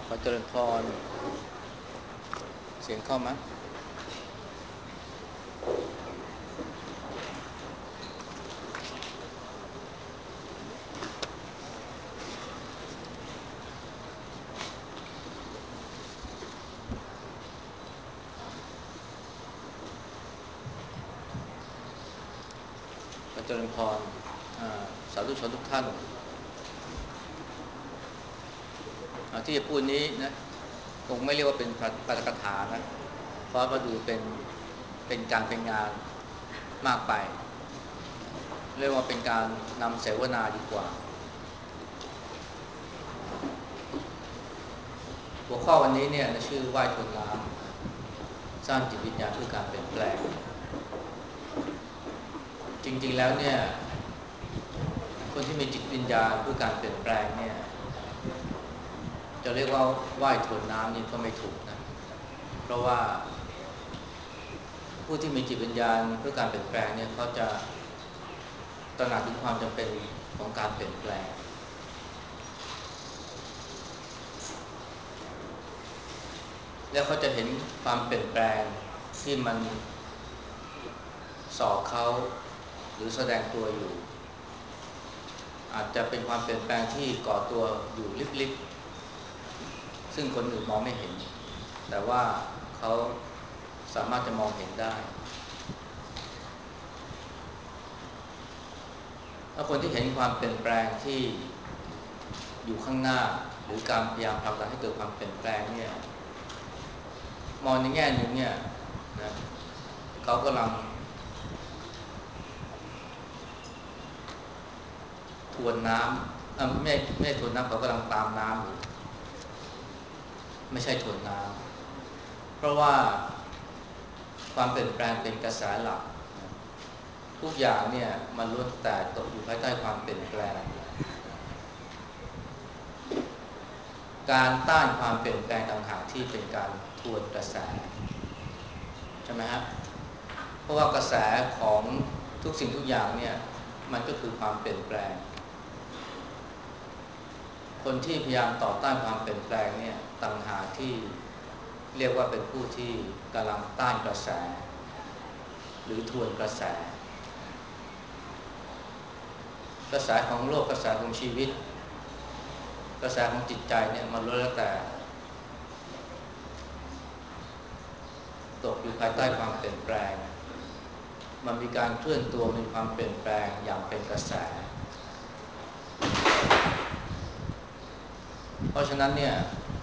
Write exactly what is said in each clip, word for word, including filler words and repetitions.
ขอเจริญพรเสียงเข้าไหมขอเจริญพรอ่าสาธุชนทุกท่านอ่าที่จะพูดนี้นะคงไม่เรียกว่าเป็นปาฐกถานะเพราะว่าดูเป็นเป็นการเป็นงานมากไปเรียกว่าเป็นการนำเสวนาดีกว่าหัวข้อวันนี้เนี่ยชื่อว่ายทวนน้ำสร้างจิตวิญญาณเพื่อการเปลี่ยนแปลงจริงๆแล้วเนี่ยคนที่มีจิตวิญญาณเพื่อการเปลี่ยนแปลงเนี่ยจะเรียกว่าว่ายทวนน้ำนี่ก็ไม่ถูกนะเพราะว่าผู้ที่มีจิตวิญญาณเพื่อการเปลี่ยนแปลงเนี่ยเขาจะตระหนักถึงความจำเป็นของการเปลี่ยนแปลงแล้วเขาจะเห็นความเปลี่ยนแปลงที่มันสอบเขาหรือแสดงตัวอยู่อาจจะเป็นความเปลี่ยนแปลงที่ก่อตัวอยู่ลึกๆซึ่งคนอื่นมองไม่เห็นแต่ว่าเขาสามารถจะมองเห็นได้ถ้าคนที่เห็นความเปลี่ยนแปลงที่อยู่ข้างหน้าหรือการพยายามผลักดันให้เกิดความเปลี่ยนแปลงเนี่ยมองในแง่หนึ่งเนี่ยนะเขากำลังทวนน้ำอ่ะไม่ไม่ทวนน้ำเขากำลังตามน้ำอยู่ไม่ใช่ทวนน้ำเพราะว่าความเปลี่ยนแปลงเป็นกระแสหลักทุกอย่างเนี่ยมันล้วนแต่ตกอยู่ภายใต้ความเปลี่ยนแปลงการต้านความเปลี่ยนแปลงต่างหากที่เป็นการทวนกระแสใช่ไหมฮะเพราะว่ากระแสของทุกสิ่งทุกอย่างเนี่ยมันก็คือความเปลี่ยนแปลงคนที่พยายามต่อต้านความเปลี่ยนแปลงเนี่ยต่างหากที่เรียกว่าเป็นผู้ที่กำลังต้านกระแสหรือทวนกระแสกระแสของโลกกระแสของชีวิตกระแสของจิตใจเนี่ยมันล้วนแล้วแต่ตกอยู่ภายใต้ความเปลี่ยนแปลงมันมีการเคลื่อนตัวมีความเปลี่ยนแปลงอย่างเป็นกระแสเพราะฉะนั้นเนี่ย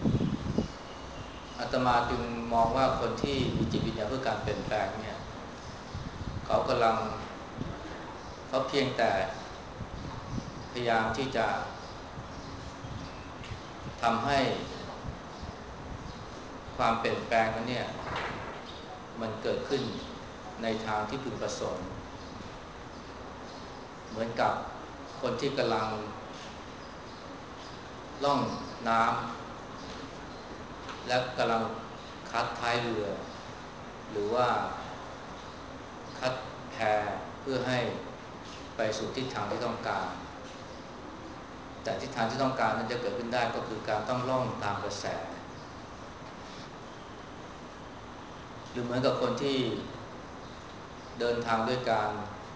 อาตมาจึงมองว่าคนที่มีจิตวิญญาณเพื่อการเปลี่ยนแปลงเนี่ยเขากำลังเขาเพียงแต่พยายามที่จะทำให้ความเปลี่ยนแปลงนั้นเนี่ยมันเกิดขึ้นในทางที่พึงประสงค์เหมือนกับคนที่กำลังล่องน้ำและกำลังคัดท้ายเรือหรือว่าคัดแพเพื่อให้ไปสู่ทิศทางที่ต้องการแต่ทิศทางที่ต้องการนั้นจะเกิดขึ้นได้ก็คือการต้องล่องตามกระแสหรือเหมือนกับคนที่เดินทางด้วยการ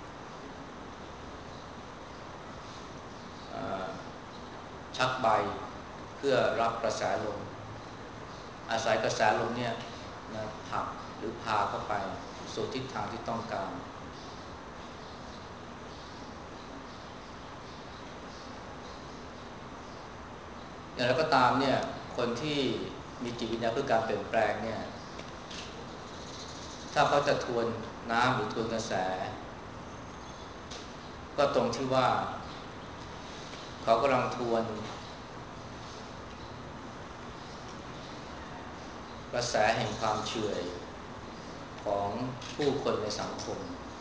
ชักใบเพื่อรับกระแสลมอาศัยกระแสลมเนี่ยนะผลักหรือพาเข้าไปสู่ทิศทางที่ต้องการอย่างไรก็ตามเนี่ยคนที่มีจิตวิญญาณเพื่อการเปลี่ยนแปลงเนี่ยถ้าเขาจะทวนน้ำหรือทวนกระแสก็ตรงที่ว่าเขากำลังทวนกระแสแห่งความเฉื่อยของผู้คนในสังคม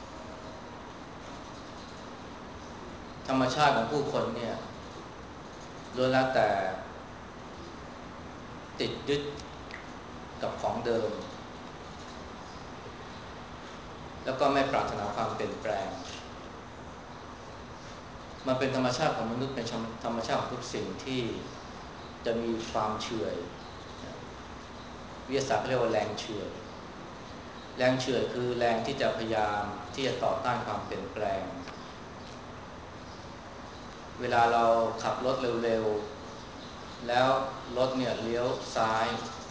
ธรรมชาติของผู้คนเนี่ยล้วนแล้วแต่ติดยึดกับของเดิมแล้วก็ไม่ปรารถนาความเปลี่ยนแปลงมันเป็นธรรมชาติของมนุษย์เป็นธรรมชาติของทุกสิ่งที่จะมีความเฉื่อยวิทยาศาสตร์เขาเรียกว่าแรงเฉื่อยแรงเฉื่อยคือแรงที่จะพยายามที่จะต่อต้านความเปลี่ยนแปลงเวลาเราขับรถเร็วๆแล้วรถเนี่ยเลี้ยวซ้าย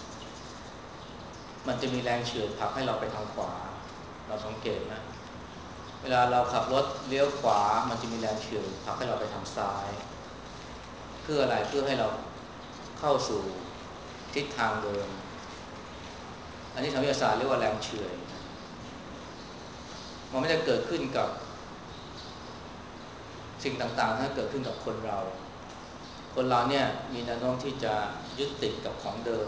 มันจะมีแรงเฉื่อยผลักให้เราไปทางขวาเราสังเกตไหมเวลาเราขับรถเลี้ยวขวามันจะมีแรงเฉื่อยผลักให้เราไปทางซ้ายเพื่ออะไรเพื่อให้เราเข้าสู่ทิศทางเดิมอันนี้ทางวิทยาศาสตร์เรียกว่าแรงเฉื่อยมันไม่ได้เกิดขึ้นกับสิ่งต่างๆที่เกิดขึ้นกับคนเราคนเราเนี่ยมีแนวโน้มที่จะยึดติดกับของเดิม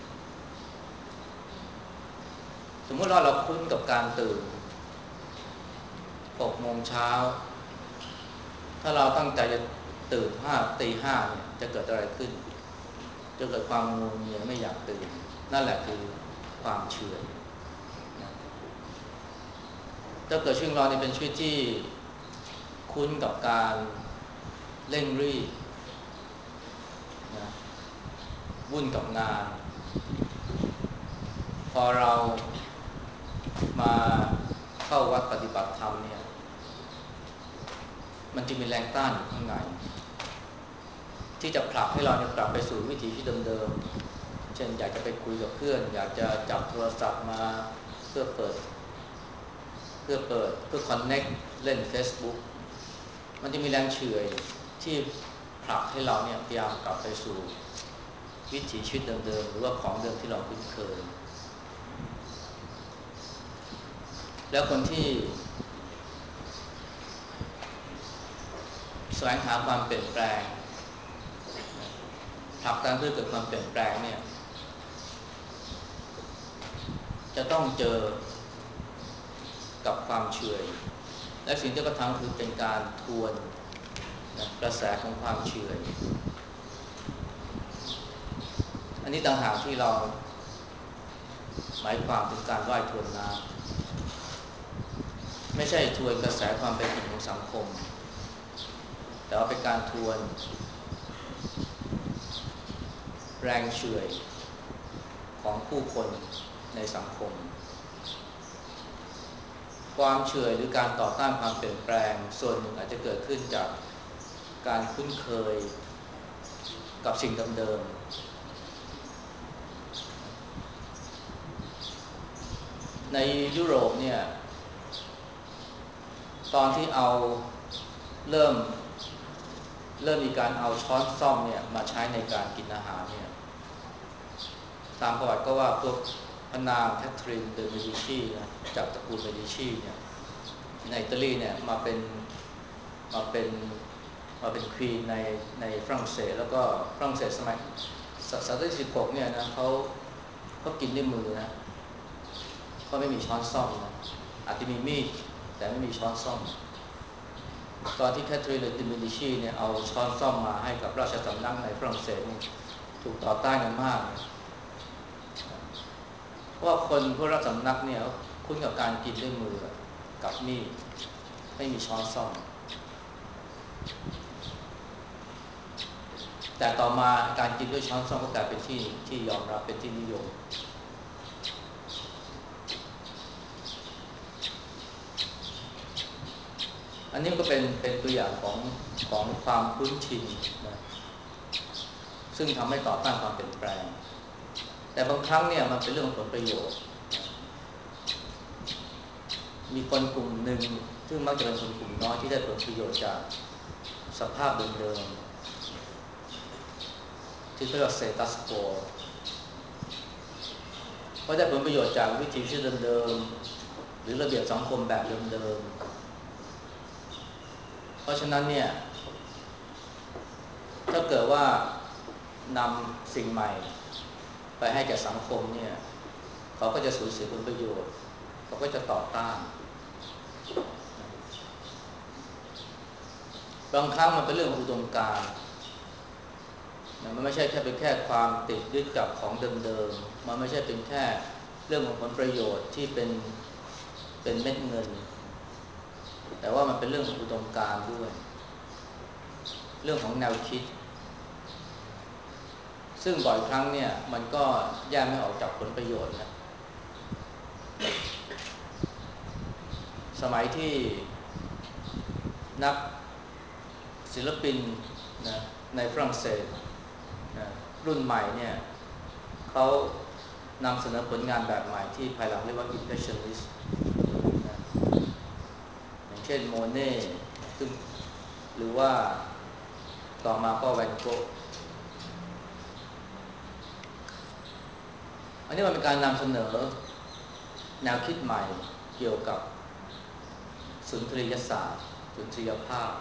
สมมติว่าเราคุ้นกับการตื่นหกโมงเช้าถ้าเราตั้งใจจะตื่นห้าตีห้าเนี่ยจะเกิดอะไรขึ้นจะเกิดความงัวเงียไม่อยากตื่นนั่นแหละคือความเฉื่อยนะถ้าเกิดชีวิตเราเนี่ยเป็นชีวิตที่คุ้นกับการเร่งรีบนะวุ่นกับงานพอเรามาเข้าวัดปฏิบัติธรรมเนี่ยมันจะมีแรงต้านอยู่ข้างในที่จะผลักให้เราเนี่ยกลับไปสู่วิถีที่เดิมๆเช่นอยากจะไปคุยกับเพื่อนอยากจะจับโทรศัพท์มาเพื่อเปิดเพื่อเปิดเพื่อคอนเน็กเล่น Facebook มันจะมีแรงเฉื่อยที่ผลักให้เราเนี่ยพยายามกลับไปสู่วิถีชีวิตเดิมๆหรือว่าของเดิมที่เราคุ้นเคยแล้วคนที่แสวงหาความเปลี่ยนแปลงผลักดันเพื่อเกิดความเปลี่ยนแปลงเนี่ยจะต้องเจอกับความเฉื่อยและสิ่งที่เขาทำคือเป็นการทวนนะกระแสของความเฉื่อยอันนี้ต่างหากที่เราหมายความถึงการว่ายทวนน้ำไม่ใช่ทวนกระแสความเป็นจริงของสังคมแต่ว่าเป็นการทวนแรงเฉื่อยของผู้คนในสังคมความเฉื่อยหรือการต่อต้านความเปลี่ยนแปลงส่วนหนึ่งอาจจะเกิดขึ้นจากการคุ้นเคยกับสิ่งเดิมๆในยุโรปเนี่ยตอนที่เอาเริ่มเริ่มมีการเอาช้อนส้อมเนี่ยมาใช้ในการกินอาหารเนี่ยตามประวัติก็ว่าพวกพระนางแคทเธอรีนเดอเมดิชีนะจากตระกูลเมดิชีเนี่ยในอิตาลีเนี่ยมาเป็นมาเป็นมาเป็นควีนในในฝรั่งเศสแล้วก็ฝรั่งเศสสมัยศตวรรษที่สิบหกเนี่ยนะเขาเขากินด้วยมือนะเขาไม่มีช้อนส้อมนะอาจจะมีมีดแต่ไม่มีช้อนส้อมตอนที่แคทเธอรีนเดอเมดิชีเนี่ยเอาช้อนส้อมมาให้กับราชสำนักในฝรั่งเศสนี่ถูกต่อต้านกันมากเพราะว่าคนพวกราชสำนักเนี่ยคุ้นกับการกินด้วยมือกับมีดไม่มีช้อนส้อมแต่ต่อมาการกินด้วยช้อนส้อมก็กลายเป็นที่ที่ยอมรับเป็นที่นิยมอันนี้ก็เป็นเป็นตัวอย่างของของความคุ้นชินนะซึ่งทำให้ต่อต้านความเปลี่ยนแปลงแต่บางครั้งเนี่ยมันเป็นเรื่องของผลประโยชน์มีคนกลุ่มหนึ่งซึ่งมักจะเป็นคนกลุ่มน้อยที่ได้ผลประโยชน์จากสภาพเดิมๆที่เรียกว่าสเตตัสโกเขาได้ผลประโยชน์จากวิถีชีวิตเดิมๆหรือระเบียบสังคมแบบเดิมๆเพราะฉะนั้นเนี่ยถ้าเกิดว่านำสิ่งใหม่ไปให้แก่สังคมเนี่ยเขาก็จะสูญเสียผลประโยชน์เขาก็จะต่อต้านบางครั้งมันเป็นเรื่องของอุดมการณ์มันไม่ใช่แค่เป็นแค่ความติดยึดกับของเดิมๆมันไม่ใช่เป็นแค่เรื่องของผลประโยชน์ที่เป็นเป็นเม็ดเงินแต่ว่ามันเป็นเรื่องของอุดมการณ์ด้วยเรื่องของแนวคิดซึ่งบ่อยครั้งเนี่ยมันก็แยกไม่ออกจากผลประโยชน์นะสมัยที่นักศิลปินนะในฝรั่งเศสนะรุ่นใหม่เนี่ยเขานำเสนอผลงานแบบใหม่ที่ภายหลังเรียกว่า impressionist นะอย่างเช่นโมเน่ซึ่งหรือว่าต่อมาก็แวนโกะอันนี้มันเป็นการนำเสนอแนวคิดใหม่เกี่ยวกับสุนทรียศาสตร์สุนทรียภาพ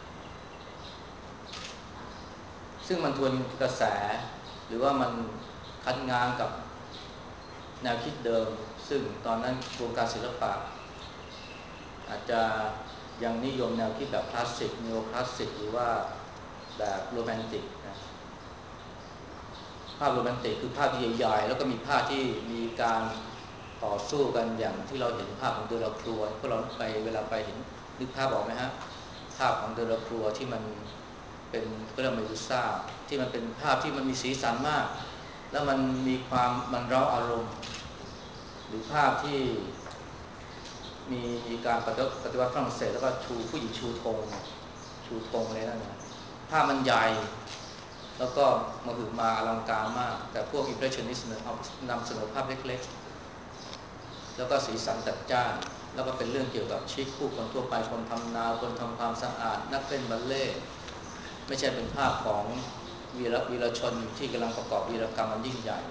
ซึ่งมันทวนกระแสหรือว่ามันคัดง้างกับแนวคิดเดิมซึ่งตอนนั้นวงการศิลปะอาจจะยังนิยมแนวคิดแบบคลาสสิกนีโอคลาสสิกหรือว่าแบบโรแมนติกนะภาพโรแมนติกคือภาพใหญ่ๆแล้วก็มีภาพที่มีการต่อสู้กันอย่างที่เราเห็นภาพของเดลาครัวพวกเราไปเวลาไปเห็นนึกภาพออกไหมฮะภาพของเดลาครัวที่มันเป็นก็เรียกเมดูซ่าที่มันเป็นภาพที่มันมีสีสันมากแล้วมันมีความมันเร้าอารมณ์หรือภาพที่มีการปฏิปฏิวัติฝรั่งเศสแล้วก็ชูผู้หญิงชูธงชูธงเลยนั่นนะภาพมันใหญ่แล้วก็มาถึงมาอลังการมากแต่พวก impressionist เนี่ยเอานำเสนอภาพเล็กๆแล้วก็สีสันจัดจ้านแล้วก็เป็นเรื่องเกี่ยวกับชีวิตผู้คนทั่วไปคนทำนาคนทำความสะอาดนักเล่นบัลเล่ต์ไม่ใช่เป็นภาพของวีรวีรชนที่กำลังประกอบวีรกรรมมันยิ่งใหญ่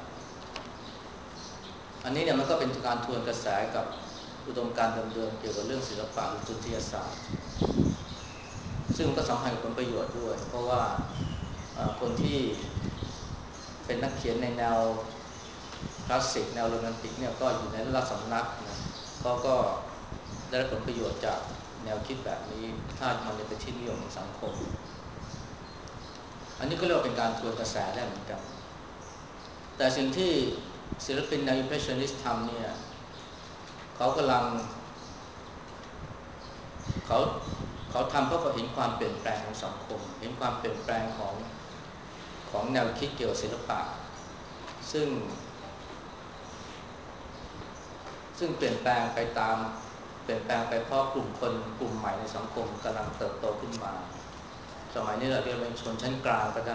อันนี้เนี่ยมันก็เป็นการทวนกระแสกับอุดมการณ์เดิมๆเกี่ยวกับเรื่องศิลปะหรือสุนทรียศาสตร์ซึ่งมันก็สัมพันธ์กับผลประโยชน์ด้วยเพราะว่าคนที่เป็นนักเขียนในแนวคลาสสิกแนวโรแมนติกเนี่ยก็อยู่ในระดับสำนักนะเขาก็ได้รับผลประโยชน์จากแนวคิดแบบนี้ถ้ามันเป็นที่นิยมของสังคมอันนี้ก็เรียกว่าเป็นการทวนกระแสได้เหมือนกันแต่สิ่งที่ศิลปินแนว impressionist ทำเนี่ยเขากำลังเขาเขาทำเพราะเขาเห็นความเปลี่ยนแปลงของสังคมเห็นความเปลี่ยนแปลงของของแนวคิดเกี่ยวกับศิลปะซึ่งซึ่งเปลี่ยนแปลงไปตามเปลี่ยนแปลงไปเพราะกลุ่มคนกลุ่มใหม่ในสังคมกำลังเติบโตขึ้นมาสมัยนี้เราเรียกว่าชนชั้นกลางก็ได้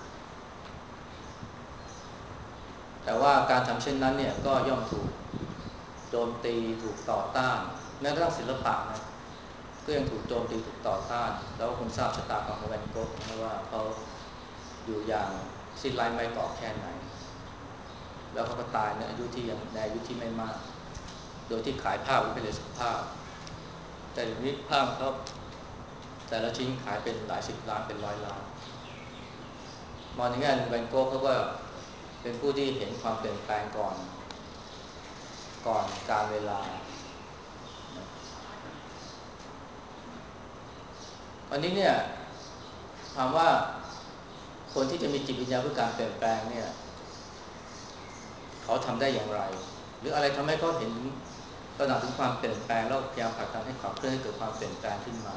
แต่ว่าการทำเช่นนั้นเนี่ยก็ย่อมถูกโจมตีถูกต่อต้านแม้กระทั่งศิลปะนะก็ยังถูกโจมตีถูกต่อต้านแล้วคงทราบชะตากรรมของแวนโก๊กนะว่าเขาอยู่อย่างสิ้นไร้ไม้ต่อแค่ไหนแล้วเขาก็ตายในอายุที่ยังในอายุที่ไม่มากโดยที่ขายภาพไว้เป็นเลยสักภาพแต่ทีนี้ภาพเขาแต่ละชิ้นขายเป็นหลายสิบล้านเป็นร้อยล้านมองในแง่แวนโก๊กเขาก็เป็นผู้ที่เห็นความเปลี่ยนแปลงก่อนก่อนการเวลาอันนี้เนี่ยถามว่าคนที่จะมีจิตวิญญาณเพื่อการเปลี่ยนแปลงเนี่ยเขาทำได้อย่างไรหรืออะไรทำให้เขาเห็นตระหนักถึงความเปลี่ยนแปลงแล้วพยายามผลักดันให้ขับเคลื่อนให้เกิดความเปลี่ยนแปลงขึ้นมา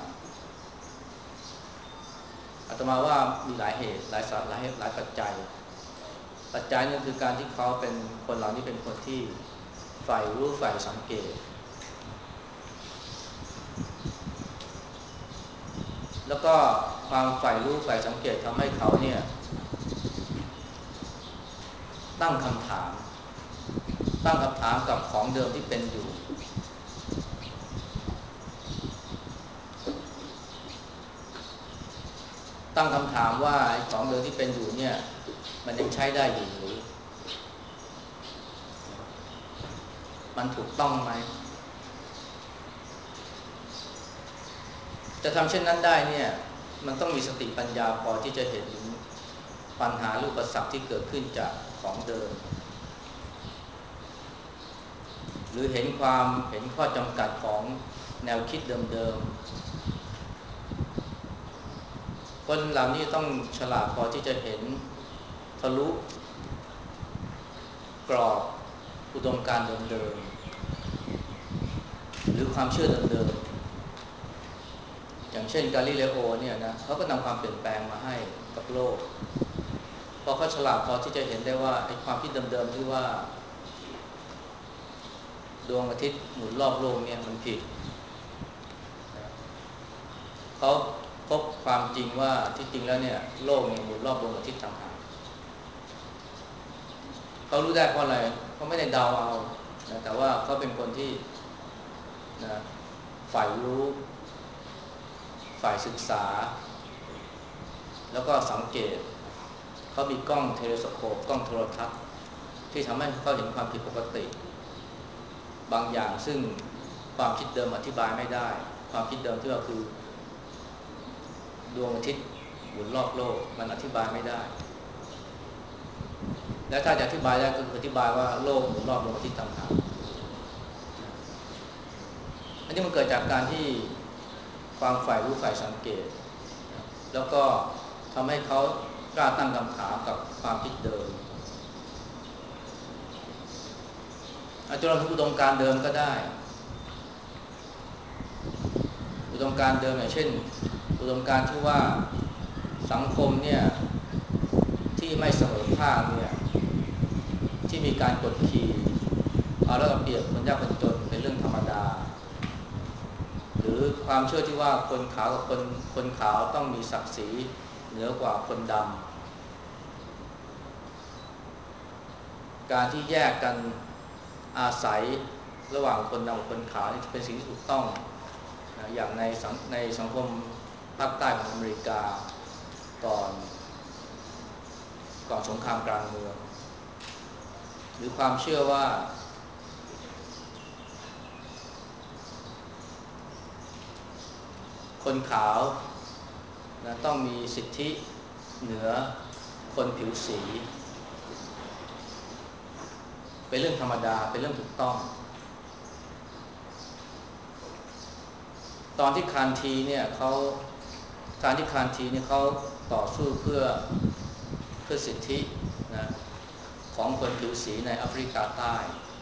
อาตมาว่ามีหลายเหตุหลายสาหลายเหตุหลายปัจจัยปัจจัยนึงคือการที่เขาเป็นคนเหล่านี้เป็นคนที่ใฝ่รู้ใฝ่สังเกตแล้วก็ความใฝ่รู้ใฝ่สังเกตทำให้เขาเนี่ยตั้งคำถามตั้งคำถามกับของเดิมที่เป็นอยู่ตั้งคำถามว่าของเดิมที่เป็นอยู่เนี่ยมันยังใช้ได้อยู่หรือมันถูกต้องไหมจะทำเช่นนั้นได้เนี่ยมันต้องมีสติปัญญาพอที่จะเห็นปัญหาหรืออุปสรรคที่เกิดขึ้นจากของเดิมหรือเห็นความเห็นข้อจำกัดของแนวคิดเดิมๆคนเหล่านี้ต้องฉลาดพอที่จะเห็นทะลุกรอบอุดมการณ์เดิมๆหรือความเชื่อเดิมๆอย่างเช่นกาลิเลโอเนี่ยนะเขาก็นำความเปลี่ยนแปลงมาให้กับโลกพอเขาฉลาดพอที่จะเห็นได้ว่าไอ้ความคิดเดิมๆที่ว่าดวงอาทิตย์หมุนรอบโลกเนี่ยมันผิดนะเขาพบความจริงว่าที่จริงแล้วเนี่ยโลกเนี่ยหมุนรอบดวงอาทิตย์ต่างหากเขารู้ได้เพราะอะไรเขาไม่ได้เดาเอานะแต่ว่าเขาเป็นคนที่นะฝ่ายรู้ฝ่ายศึกษาแล้วก็สังเกตเขามีกล้องเทเลสโคปกล้องโทรทัศน์ที่ทำให้เขาเห็นความผิดปกติบางอย่างซึ่งความคิดเดิมอธิบายไม่ได้ความคิดเดิมที่ว่าคือดวงอาทิตย์หมุนรอบโลกมันอธิบายไม่ได้และถ้าจะอธิบายได้ก็คืออธิบายว่าโลกหมุนรอบดวงอาทิตย์ต่างหากอันนี้มันเกิดจากการที่ความฝ่ายรู้ฝ่ายสังเกตแล้วก็ทำให้เขากล้าตั้งคำถามกับความคิดเดิมอาจจะเราถึงอุดมการณ์เดิมก็ได้อุดมการณ์เดิมอย่างเช่นอุดมการณ์ที่ว่าสังคมเนี่ยที่ไม่เสมอภาคเนี่ยที่มีการกดขี่เอาแล้วเอาเปรียบคนยากคนจนเป็นเรื่องธรรมดาหรือความเชื่อที่ว่าคนขาวกับคนคนขาวต้องมีศักดิ์ศรีเหนือกว่าคนดำการที่แยกกันอาศัยระหว่างคนดำกับคนขาวนี่เป็นสิ่งที่ถูกต้องนะอย่างในสังในสังคมภาคใต้ของอเมริกาก่อนก่อนสงครามกลางเมืองหรือความเชื่อว่าคนขาวนะต้องมีสิทธิเหนือคนผิวสีเป็นเรื่องธรรมดาเป็นเรื่องถูกต้องตอนที่คานทีเนี่ยเขาการที่คานทีเนี่ยเขาต่อสู้เพื่อเพื่อสิทธินะของคนผิวสีในแอฟริกาใต้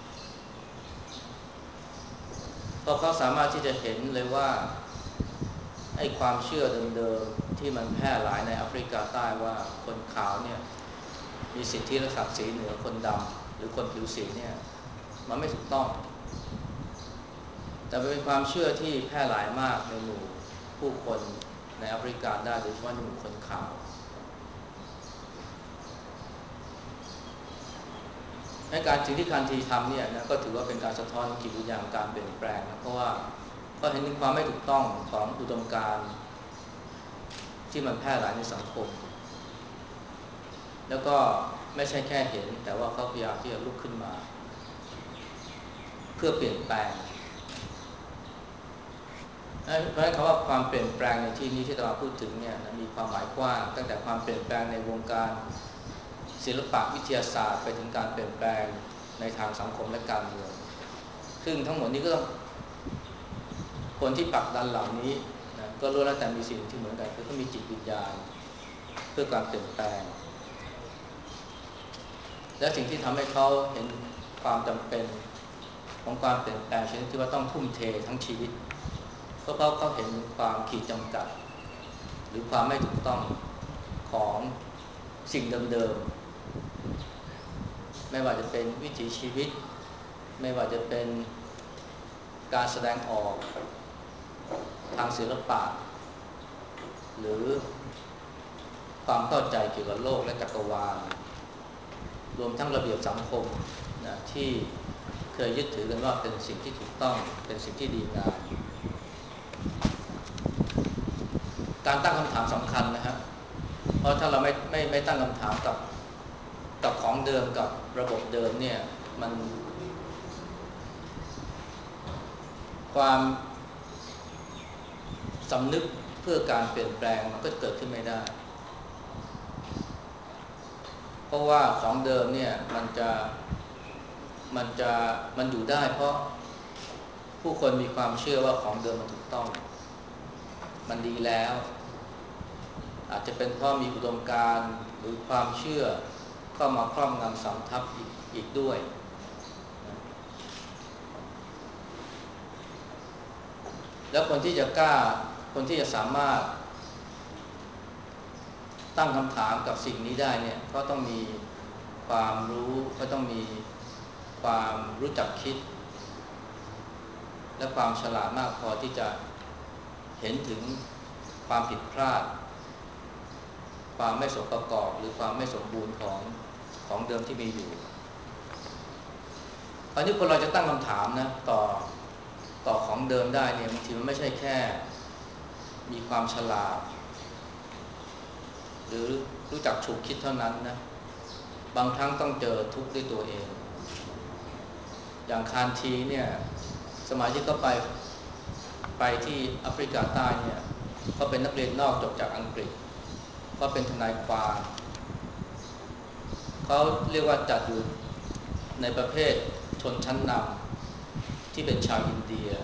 เพราะเขาสามารถที่จะเห็นเลยว่าไอ้ความเชื่อเดิมๆที่มันแพร่หลายในแอฟริกาใต้ว่าคนขาวเนี่ยมีสิทธิและศักดิ์ศรีเหนือคนดำหรือคนผิวสีเนี่ยมันไม่ถูกต้องแต่เป็นความเชื่อที่แพร่หลายมากในหมู่ผู้คนในแอฟริกาได้โดยเฉพาะในหมู่คนขาวในการสิ่งที่คันธีทำเนี่ยนะก็ถือว่าเป็นการสะท้อนจิตวิญญาณการเปลี่ยนแปลงนะเพราะว่าเขาเห็นถึงความไม่ถูกต้องของอุดมการณ์ที่มันแพร่หลายในสังคมแล้วก็ไม่ใช่แค่เห็นแต่ว่าเขาพยายามที่จะลุกขึ้นมาเพื่อเปลี่ยนแปลงเพราะฉะนั้นคำว่าความเปลี่ยนแปลงในที่นี้ที่เราพูดถึงเนี่ยมีความหมายกว้างตั้งแต่ความเปลี่ยนแปลงในวงการศิลปะวิทยาศาสตร์ไปถึงการเปลี่ยนแปลงในทางสังคมและการเมืองซึ่งทั้งหมดนี้ก็คนที่ผลักดันเหล่านี้นะก็รู้แล้วแต่มีสิ่งที่เหมือนกันคือเขามีจิตวิญญาณเพื่อการเปลี่ยนแปลงและสิ่งที่ทำให้เขาเห็นความจำเป็นของการเปลี่ยนแปลงชนิดที่ว่าต้องทุ่มเททั้งชีวิตเพราะเขาเห็นความขีดจำกัดหรือความไม่ถูกต้องของสิ่งเดิมๆไม่ว่าจะเป็นวิถีชีวิตไม่ว่าจะเป็นการแสดงออกทางศิลปะหรือความเข้าใจเกี่ยวกับโลกและจักรวาลรวมทั้งระเบียบสังคมนะที่เคยยึดถือกันว่าเป็นสิ่งที่ถูกต้องเป็นสิ่งที่ดีงามการตั้งคำถามสำคัญนะฮะเพราะถ้าเราไม่ไม่ไม่ตั้งคำถามกับกับของเดิมกับระบบเดิมเนี่ยมันความสำนึกเพื่อการเปลี่ยนแปลงมันก็เกิดขึ้นไม่ได้เพราะว่าของเดิมเนี่ยมันจะมันจะมันอยู่ได้เพราะผู้คนมีความเชื่อว่าของเดิมมันถูกต้องมันดีแล้วอาจจะเป็นเพราะมีอุดมการณ์หรือความเชื่อเข้ามาครอบงำสำทับอีกอีกด้วยนะแล้วคนที่จะกล้าคนที่จะสามารถตั้งคำถามกับสิ่งนี้ได้เนี่ยเขาต้องมีความรู้เขาต้องมีความรู้จักคิดและความฉลาดมากพอที่จะเห็นถึงความผิดพลาดความไม่สมประกอบหรือความไม่สมบูรณ์ของของเดิมที่มีอยู่ตอนนี้คนเราจะตั้งคำถามนะต่อต่อของเดิมได้เนี่ยบางทีมันไม่ใช่แค่มีความฉลาดหรือรู้จักฉุกคิดเท่านั้นนะบางครั้งต้องเจอทุกข์ด้วยตัวเองอย่างคานทีเนี่ยสมัยที่เขาไปไปที่แอฟริกาใต้เนี่ยเขาเป็นนักเรียนนอกจบจากอังกฤษเขาเป็นทนายความเขาเรียกว่าจัดอยู่ในประเภทชนชั้นนำที่เป็นชาวอินเดีย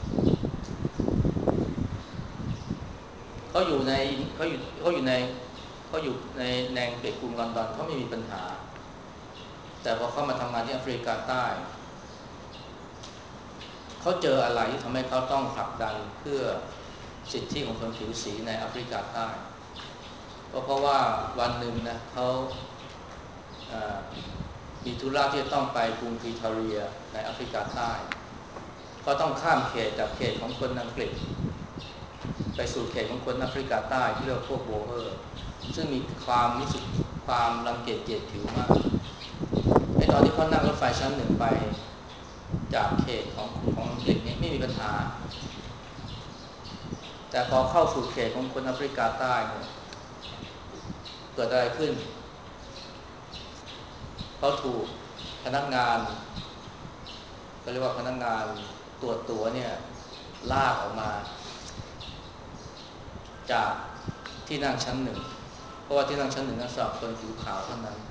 เขาอยู่ในเขาอยู่เขาอยู่ในเขาอยู่ในในอังกฤษกรุงลอนดอนเขาไม่มีปัญหาแต่พอเขามาทำงานที่แอฟริกาใต้เขาเจออะไรที่ทำให้เขาต้องผลักดันเพื่อสิทธิของคนผิวสีในแอฟริกาใต้ก็เพราะว่าวันหนึ่งนะเขามีธุระที่จะต้องไปกรุงพรีทอเรียในแอฟริกาใต้ก็ต้องข้ามเขตจากเขตของคนอังกฤษไปสู่เขตของคนแอฟริกาใต้ที่เรียกว่าพวกโบเออร์ซึ่งมีความรู้สึกความรังเกียจเกียดผิวมากไอ้ตอนที่เขานั่งรถไฟชั้นหนึ่งไปจากเขตของของอังกฤษเนี่ยไม่มีปัญหาแต่พอเข้าสู่เขตของคนแอฟริกาใต้เนี่ยเกิดอะไรขึ้นเขาถูกพนักงานก็เรียกว่าพนักงานตรวจตั๋วเนี่ยลากออกมาจากที่นั่งชั้นหนึ่งเพราะว่าที่นั่งชั้นหนึ่งนั้นสำหรับคนผิวขาวเท่านั้น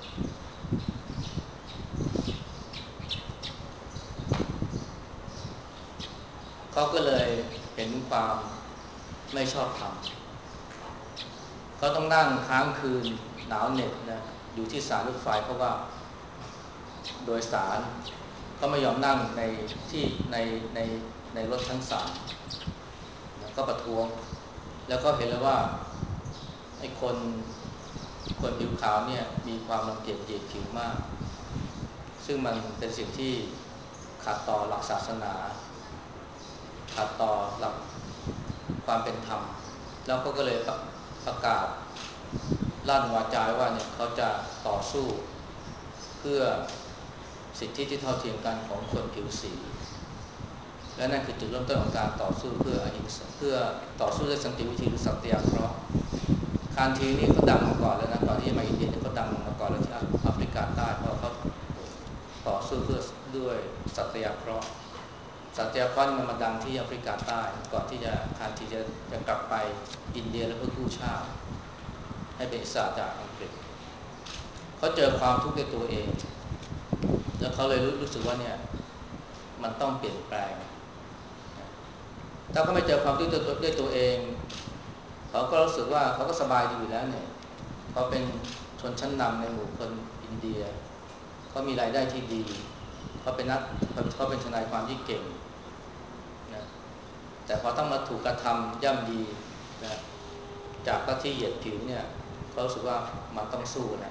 เขาก็เลยเห็นความไม่ชอบธรรมเขาต้องนั่งค้างคืนหนาวเหน็บนะอยู่ที่สถานรถไฟเพราะว่าโดยสารเขาไม่ยอมนั่งในที่ในในในรถชั้นสามนะก็ประท้วงแล้วก็เห็นแล้วว่าไอ้คนคนผิวขาวเนี่ยมีความรังเกียจเหยียดผิวมากซึ่งมันเป็นสิ่งที่ขัดต่อหลักศาสนาขัดต่อหลักความเป็นธรรมแล้วเขาก็เลยประกาศลั่นวาจาว่าเนี่ยเขาจะต่อสู้เพื่อสิทธิที่เท่าเทียมกันของคนผิวสีและนั่นคือจุดเริ่มต้นของการต่อสู้เพื่ออหิงสาเพื่อต่อสู้ด้วยสันติวิธีหรือสัตยาเคราะห์คานทีนี่เขาดังมาก่อนแล้วนะก่อนที่จะมาอินเดียเนี่ยเขาดังมาก่อนแล้วที่แอฟริกาใต้เพราะเขาต่อสู้เพื่อด้วยสัตยาเคราะห์สัตยาเคราะห์มันมาดังที่แอฟริกาใต้ก่อนที่จะคานทีจะจะกลับไปอินเดียแล้วเพื่อกู้ชาติให้เป็นอิสระจากอังกฤษเขาเจอความทุกข์ในตัวเองแล้วเขาเลยรู้รู้สึกว่าเนี่ยมันต้องเปลี่ยนแปลงถ้าเขาไม่เจอความทุกข์ด้วยตัวเองเขาก็รู้สึกว่าเขาก็สบายดีอยู่แล้วเนี่ยเขาเป็นชนชั้นนำในหมู่คนอินเดียเขามีรายได้ที่ดีเขาเป็นนักเขาเป็นทนายความที่เก่งนะแต่พอต้องมาถูกกระทำย่ำยีนะจากลัทธิเหยียดผิวเนี่ยเขารู้สึกว่ามันต้องสู้นะ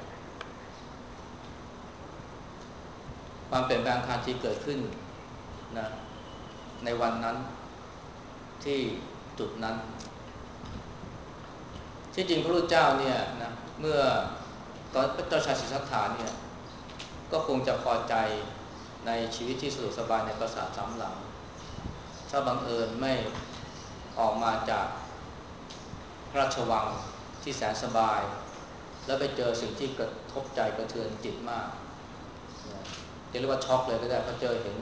ความเปลี่ยนแปลงทางที่เกิดขึ้นนะในวันนั้นที่จุดนั้นที่จริงพระพุทธเจ้าเนี่ยนะเมื่อตอนพระเจ้าชายสิทธัตถะเนี่ยก็คงจะพอใจในชีวิตที่สะดวกสบายในปราสาทสามหลังถ้าบังเอิญไม่ออกมาจากพระราชวังที่แสนสบายแล้วไปเจอสิ่งที่กระทบใจกระเทือนจิตมากจะเรียกว่าช็อกเลยก็ได้เพราะเจอเห็น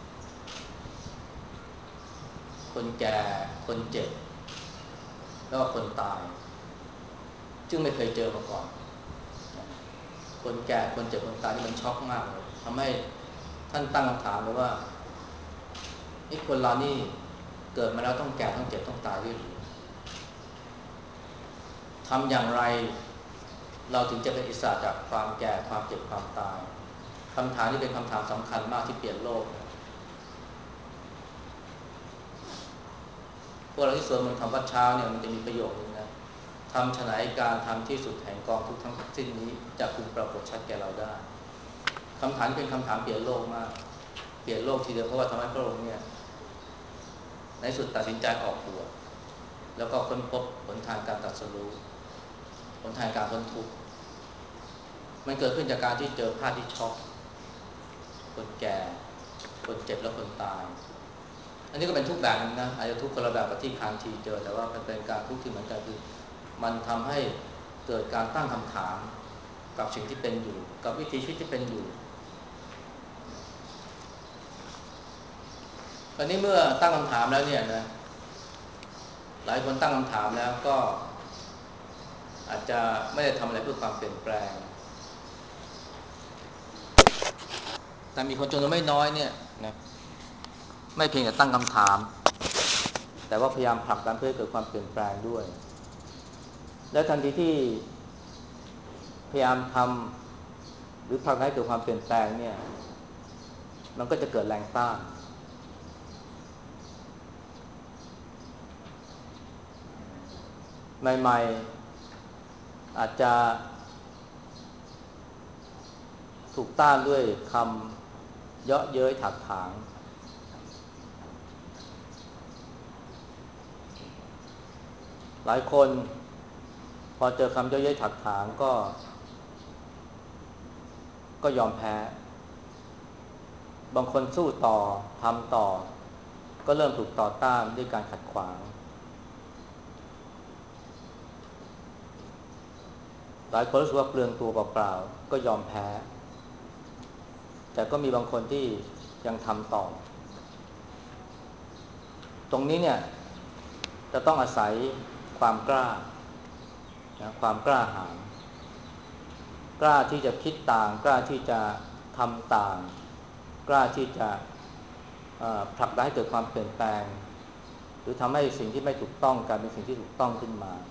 คนแก่คนเจ็บแล้วก็คนตายซึ่งไม่เคยเจอมาก่อนคนแก่คนเจ็บคนตายนี่มันช็อกมากเลยทำให้ท่านตั้งคำถามเลยว่าไอ้คนเรานี่เกิดมาแล้วต้องแก่ต้องเจ็บต้องตายด้วยหรือทำอย่างไรเราถึงจะเป็นอิสระจากความแก่ความเจ็บความตายคำถามนี้เป็นคำถามสำคัญมากที่เปลี่ยนโลกพวกเราที่สวดมนต์ทำวัดเช้าเนี่ยมันจะมีประโยคนึงนะทำฉนัยการทำที่สุดแห่งกองทุกทั้งสิ้นนี้จะพึงปรากฏชัดแก่เราได้คำถามเป็นคำถามเปลี่ยนโลกมากเปลี่ยนโลกทีเดียวเพราะว่าทำให้พระองค์เนี่ยในสุดตัดสินใจออกบวชแล้วก็ค้นพบหนทางการตรัสรู้หนทางการพ้นทุกข์มันเกิดขึ้นจากการที่เจอภาพที่ช็อกคนแก่คนเจ็บแล้วคนตายอันนี้ก็เป็นทุกแบบนึงนะอาจจะทุกคนละแบบกับที่คานทีเจอแต่ว่ามันเป็นการทุกข์ที่เหมือนกันคือมันทำให้เกิดการตั้งคำถามกับสิ่งที่เป็นอยู่กับวิถีชีวิตที่เป็นอยู่คราวนี้เมื่อตั้งคำถามแล้วเนี่ยนะหลายคนตั้งคำถามแล้วก็อาจจะไม่ได้ทำอะไรเพื่อความเปลี่ยนแปลงแต่มีคนจำนวนไม่น้อยเนี่ยนะไม่เพียงแต่ตั้งคำถามแต่ว่าพยายามผลักดันเพื่อให้เกิดความเปลี่ยนแปลงด้วยและทันทีที่พยายามทำหรือผลักดันให้เกิดความเปลี่ยนแปลงเนี่ยมันก็จะเกิดแรงต้านใหม่ๆอาจจะถูกต้านด้วยคำเยาะเย้ยถักถางหลายคนพอเจอคำเยาะเย้ยถักถางก็ก็ยอมแพ้บางคนสู้ต่อทำต่อก็เริ่มถูกต่อต้านด้วยการขัดขวางหลายคนรู้สึกว่าเปลืองตัวเปล่าๆก็ยอมแพ้แต่ก็มีบางคนที่ยังทำต่อตรงนี้เนี่ยจะต้องอาศัยความกล้านะความกล้าหาญกล้าที่จะคิดต่างกล้าที่จะทำต่างกล้าที่จะผลักดันให้เกิดความเปลี่ยนแปลงหรือทำให้สิ่งที่ไม่ถูกต้องกลายเป็นสิ่งที่ถูกต้องขึ้นมา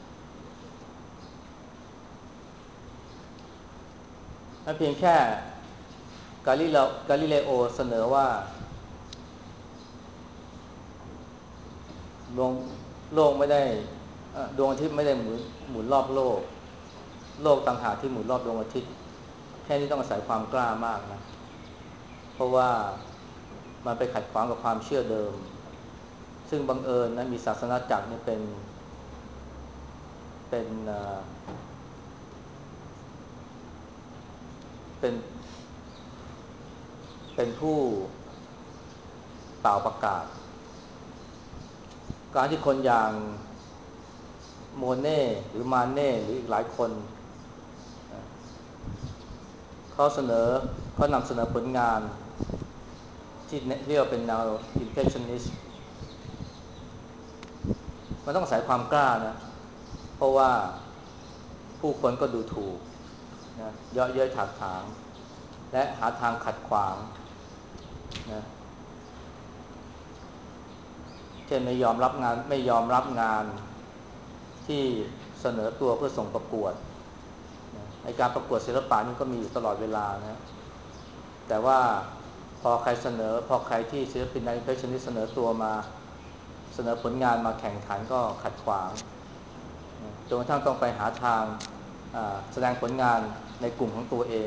เพียงแค่กาลิเลโอกาลิเลโอเสนอว่าดวงโลกไม่ได้ดวงอาทิตย์ไม่ได้หมุนหมุนรอบโลกโลกต่างหากที่หมุนรอบดวงอาทิตย์แค่นี้ต้องอาศัยความกล้ามากนะเพราะว่ามันไปขัดขวางกับความเชื่อเดิมซึ่งบังเอิญนะมีศาสนาจักรนี่เป็นเป็นเป็นเป็นผู้เป่าประกาศการที่คนอย่างโมเน่หรือมาเน่หรืออีกหลายคนเขาเสนอเขานำเสนอผลงานที่เรียกว่าเป็นแนว impressionist มันต้องอาศัยความกล้านะเพราะว่าผู้คนก็ดูถูกนะเยาะเย้ยถากถางและหาทางขัดขวางนะเช่นไม่ยอมรับงานไม่ยอมรับงานที่เสนอตัวเพื่อส่งประกวดนะในการประกวดศิลปะนี่ก็มีอยู่ตลอดเวลานะแต่ว่าพอใครเสนอพอใครที่ศิลปินในเพชรชนิดเสนอตัวมาเสนอผลงานมาแข่งขันก็ขัดขวางจนกระทั่งต้องไปหาทางแสดงผลงานในกลุ่มของตัวเอง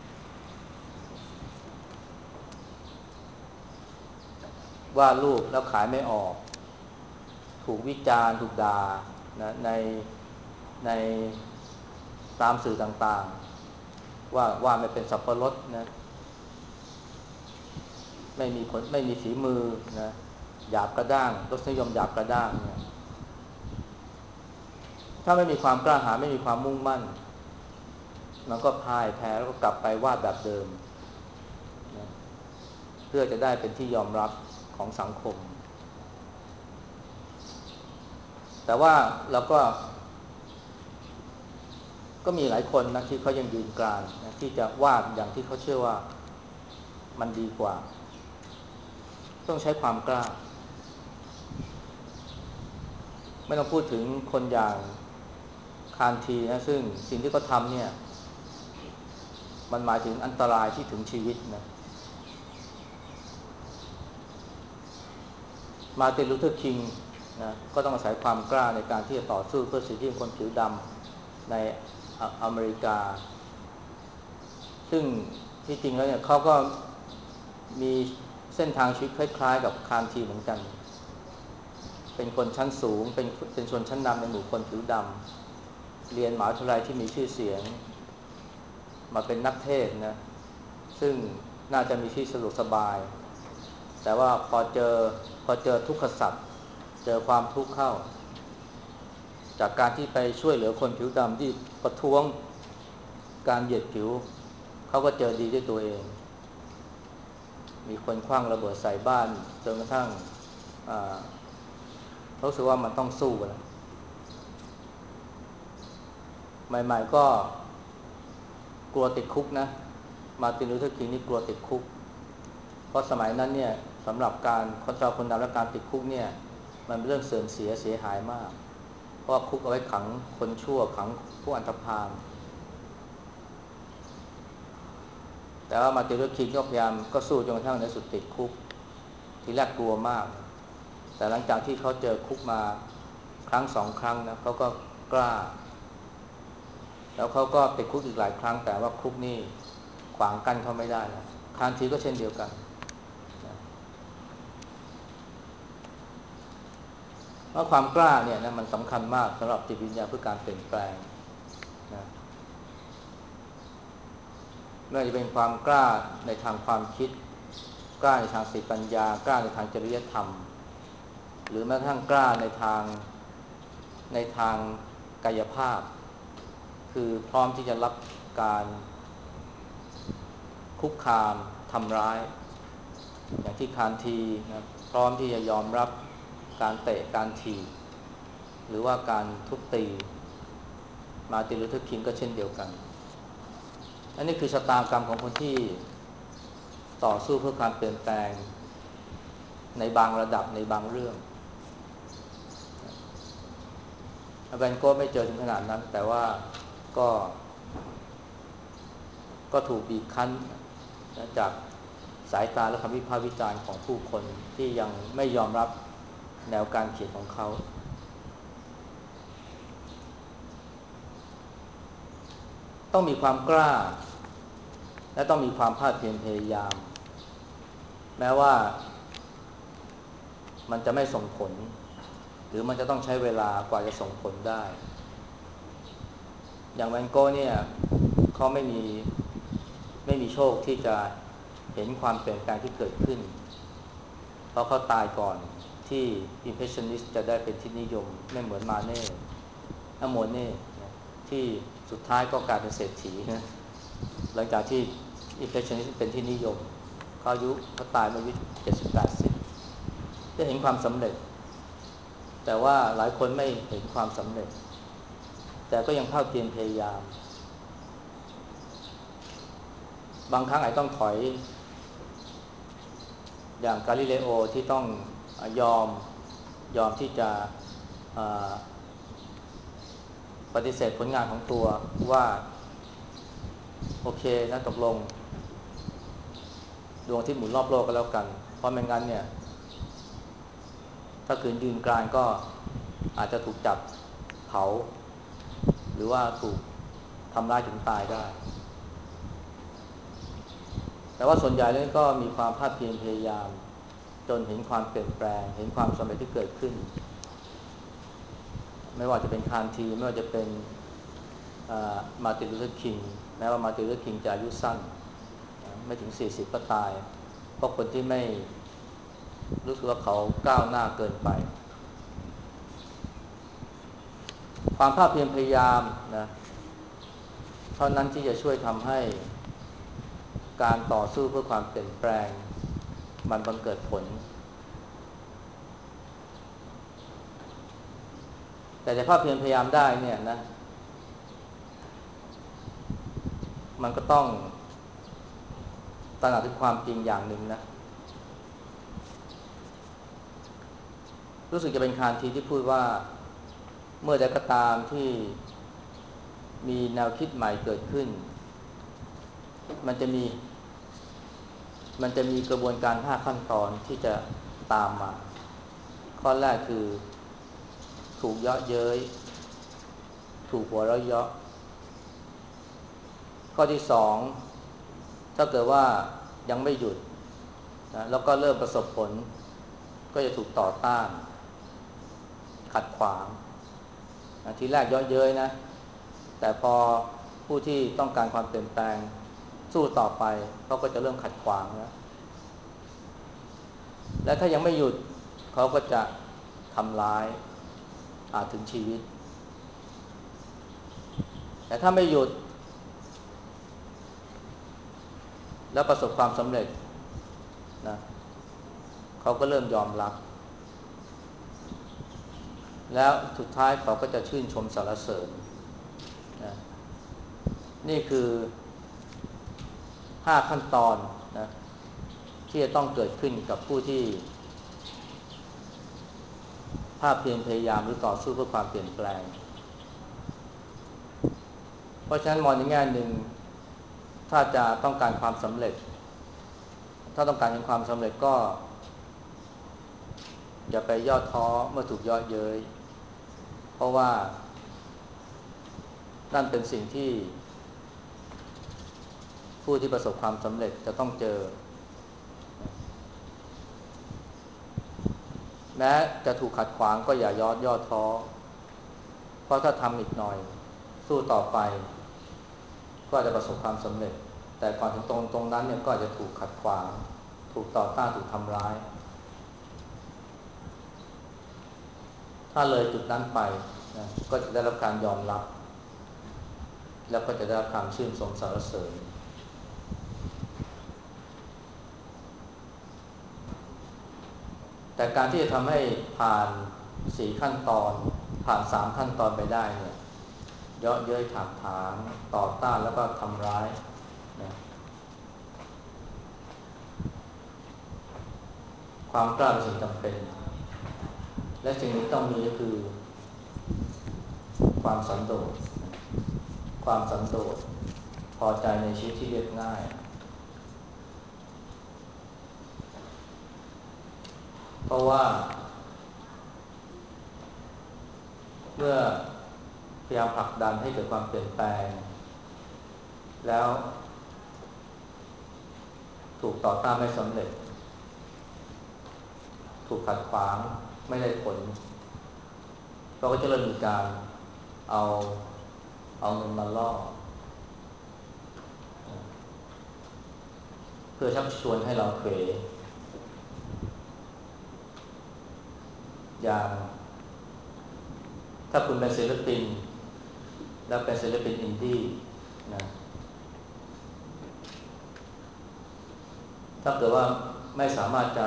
วาดรูปแล้วขายไม่ออกถูกวิจารณ์ถูกด่านะในในตามสื่อต่างๆว่าว่าไม่เป็นสับปะรดนะไม่มีผลไม่มีฝีมือนะหยาบกระด้างรสนิยมหยาบกระด้างเนี่ยถ้าไม่มีความกล้าหาญไม่มีความมุ่งมั่นมันก็พ่ายแพ้แล้วก็กลับไปวาดแบบเดิมนะเพื่อจะได้เป็นที่ยอมรับของสังคมแต่ว่าเราก็ก็มีหลายคนนะที่เขายังยืนกรานนะที่จะวาดอย่างที่เขาเชื่อว่ามันดีกว่าต้องใช้ความกล้าไม่ต้องพูดถึงคนอย่างคานทีนะซึ่งสิ่งที่เขาทำเนี่ยมันหมายถึงอันตรายที่ถึงชีวิตนะมาร์ตินลูเทอร์คิงนะก็ต้องอาศัยความกล้าในการที่จะต่อสู้เพื่อสิทธิของคนผิวดำในอเมริกาซึ่งที่จริงแล้วเนี่ยเขาก็มีเส้นทางชีวิตคล้ายๆกับคานทีเหมือนกันเป็นคนชั้นสูงเป็นเป็นชนชั้นนำในหมู่คนผิวดำเรียนมหาวิทยาลัยที่มีชื่อเสียงมาเป็นนักเทศน์นะซึ่งน่าจะมีชีวิตสะดวกสบายแต่ว่าพอเจอพอเจอทุกขสัตว์เจอความทุกข์เข้าจากการที่ไปช่วยเหลือคนผิวดำที่ประท้วงการเหยียดผิวเขาก็เจอดีด้วยตัวเองมีคนขว้างระเบิดใส่บ้านจนกระทั่งเขารู้สึกว่ามันต้องสู้กันแล้วใหม่ๆก็กลัวติดคุกนะมาร์ตินลูเทอร์คิงนี่กลัวติดคุกเพราะสมัยนั้นเนี่ยสำหรับการคนชาวคนดำและการติดคุกเนี่ยมันเป็นเรื่องเสื่อมเสียเสียหายมากเพราะคุกเอาไว้ขังคนชั่วขังผู้อันธพาลแต่ว่ามาร์ตินลูเทอร์คิงก็พยายามก็สู้จนกระทั่งในสุดติดคุกทีแรกกลัวมากแต่หลังจากที่เขาเจอคุกมาครั้งสองครั้งนะเขาก็กล้าแล้วเขาก็ติดคุกอีกหลายครั้งแต่ว่าคุกนี่ขวางกั้นเขาไม่ได้แล้วคานทีก็เช่นเดียวกันเพราะความกล้าเนี่ยนะมันสำคัญมากสำหรับจิตวิญญาณเพื่อการเปลี่ยนแปลงนะไม่ว่าจะเป็นความกล้าในทางความคิดกล้าในทางสติปัญญากล้าในทางจริยธรรมหรือแม้กระทั่งกล้าในทางในทางกายภาพคือพร้อมที่จะรับการคุกคามทำร้ายอย่างที่คานทีนะพร้อมที่จะยอมรับการเตะการถีบหรือว่าการทุบตีมาร์ตินลูเทอร์คิงก็เช่นเดียวกันอันนี้คือชะตากรรมของคนที่ต่อสู้เพื่อการเปลี่ยนแปลงในบางระดับในบางเรื่องแวนโก้ไม่เจอถึงขนาดนั้นแต่ว่าก็ก็ถูกบีบคั้นจากสายตาและคำวิพากษ์วิจารณ์ของผู้คนที่ยังไม่ยอมรับแนวการเขียนของเขาต้องมีความกล้าและต้องมีความภาคเพียรพยายามแม้ว่ามันจะไม่ส่งผลหรือมันจะต้องใช้เวลากว่าจะส่งผลได้อย่างแวนโก้เนี่ยเขาไม่มีไม่มีโชคที่จะเห็นความเปลี่ยนแปลงที่เกิดขึ้นเพราะเขาตายก่อนที่ Impressionist จะได้เป็นที่นิยมไม่เหมือนมาเน่อโมเน่ที่สุดท้ายก็กลายเป็นเศรษฐีนะหลังจากที่ Impressionist เป็นที่นิยมเขาอายุเขาตายเมื่ออายุเจ็ดสิบ แปดสิบได้เห็นความสำเร็จแต่ว่าหลายคนไม่เห็นความสำเร็จแต่ก็ยังภาคเพียรพยายามบางครั้งอาจต้องถอยอย่างกาลิเลโอที่ต้องยอมยอมที่จะปฏิเสธผลงานของตัวว่าโอเคนะตกลงดวงที่หมุนรอบโลกก็แล้วกันเพราะไม่งั้นเนี่ยถ้าคืนยืนกรานก็อาจจะถูกจับเผาหรือว่าถูกทำร้ายถึงตายได้แต่ว่าส่วนใหญ่แล้วก็มีความภาคเพียรพยายามจนเห็นความเปลี่ยนแปลงเห็นความสำเร็จที่เกิดขึ้นไม่ว่าจะเป็นคานทีไม่ว่าจะเป็นมาร์ตินลูเทอร์คิงแม้ว่ามาร์ตินลูเทอร์คิงจะอายุสั้นไม่ถึงสี่สิบก็ตายเพราะคนที่ไม่รู้สึกว่าเขาก้าวหน้าเกินไปความภาคเพียรพยายามนะเท่านั้นที่จะช่วยทำให้การต่อสู้เพื่อความเปลี่ยนแปลงมันบังเกิดผลแต่จะภาคเพียรพยายามได้เนี่ยนะมันก็ต้องตระหนักถึงความจริงอย่างหนึ่งนะรู้สึกจะเป็นคานทีที่พูดว่าเมื่อใดก็ตามที่มีแนวคิดใหม่เกิดขึ้นมันจะมีมันจะมีกระบวนการห้าขั้นตอนที่จะตามมาข้อแรกคือถูกเยาะเย้ยถูกหัวเราะเยาะข้อที่สองถ้าเกิดว่ายังไม่หยุดนะแล้วก็เริ่มประสบผลก็จะถูกต่อต้านขัดขวางนะทีแรกเยาะเย้ยนะแต่พอผู้ที่ต้องการความเปลี่ยนแปลงสู้ต่อไปเขาก็จะเริ่มขัดขวางนะและถ้ายังไม่หยุดเขาก็จะทำร้ายอาจถึงชีวิตแต่ถ้าไม่หยุดแล้วประสบความสำเร็จนะเขาก็เริ่มยอมรับแล้วสุดท้ายเขาก็จะชื่นชมสรรเสริญนะนี่คือห้าขั้นตอนนะที่จะต้องเกิดขึ้นกับผู้ที่ภาคเพียรพยายามหรือต่อสู้เพื่อความเปลี่ยนแปลงเพราะฉะนั้นมองในแง่หนึ่งถ้าจะต้องการความสำเร็จถ้าต้องการเห็นความสำเร็จก็อย่าไปย่อท้อเมื่อถูกย่อเย้ยเพราะว่านั่นเป็นสิ่งที่ผู้ที่ประสบความสำเร็จจะต้องเจอแม้จะถูกขัดขวางก็อย่าย่อย่อท้อเพราะถ้าทำอีกหน่อยสู้ต่อไปก็จะประสบความสำเร็จแต่ก่อนถึงตรงตรงนั้นเนี่ยก็อาจจะถูกขัดขวางถูกต่อต้านถูกทำร้ายถ้าเลยจุดนั้นไปนะก็จะได้รับการยอมรับแล้วก็จะได้รับการชื่นชมสรรเสริญแต่การที่จะทำให้ผ่านสี่ขั้นตอนผ่านสามขั้นตอนไปได้เนี่ยเยาะเย้ยถากถางต่อต้านแล้วก็ทำร้ายนะความกล้าเป็นสิ่งจำเป็นและสิ่งที่ต้องมีก็คือความสันโดษความสันโดษพอใจในชีวิตที่เรียบง่ายเพราะว่าเมื่อพยายามผลักดันให้เกิดความเปลี่ยนแปลงแล้วถูกต่อต้านไม่สำเร็จถูกขัดขวางไม่ได้ผลเราก็จะเริ่มมีการเอาเอาเงินมาล่อเพื่อชักชวนให้เราเขวอย่างถ้าคุณเป็นศิลปินแล้วเป็นศิลปินอินดี้นะถ้าเกิดว่าไม่สามารถจะ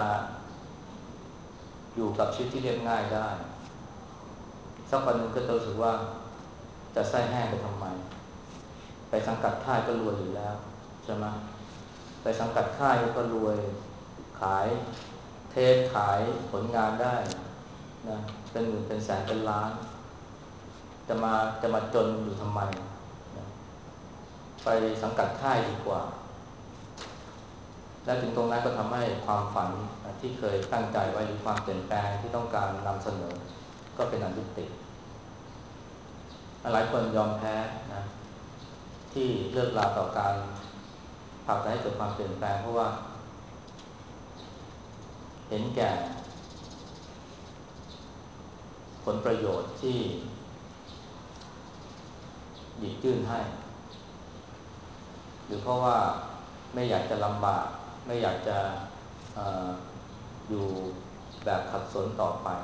อยู่กับชีวิตที่เรียบง่ายได้สักวันหนึ่งก็จะรู้สึกว่าจะไส้แห้งไปทำไมไปสังกัดค่ายก็รวยอยู่แล้วใช่ไหมไปสังกัดค่ายก็รวยขายเทปขายผลงานได้นะเป็นหมื่นเป็นแสนเป็นล้านจะมาจะมาจนอยู่ทำไมนะไปสังกัดค่ายดีกว่าและถึงตรงนั้นก็ทำให้ความฝันที่เคยตั้งใจไว้หรือความเปลี่ยนแปลงที่ต้องการนำเสนอก็เป็นอนุติหลายคนยอมแพ้นะที่เลิกลาต่อการผลักดันให้เกิดความเปลี่ยนแปลงเพราะว่าเห็นแก่ผลประโยชน์ที่หยิบยื่นให้หรือเพราะว่าไม่อยากจะลำบากไม่อยากจะเอ่ออยู่แบบขัดสนต่อไป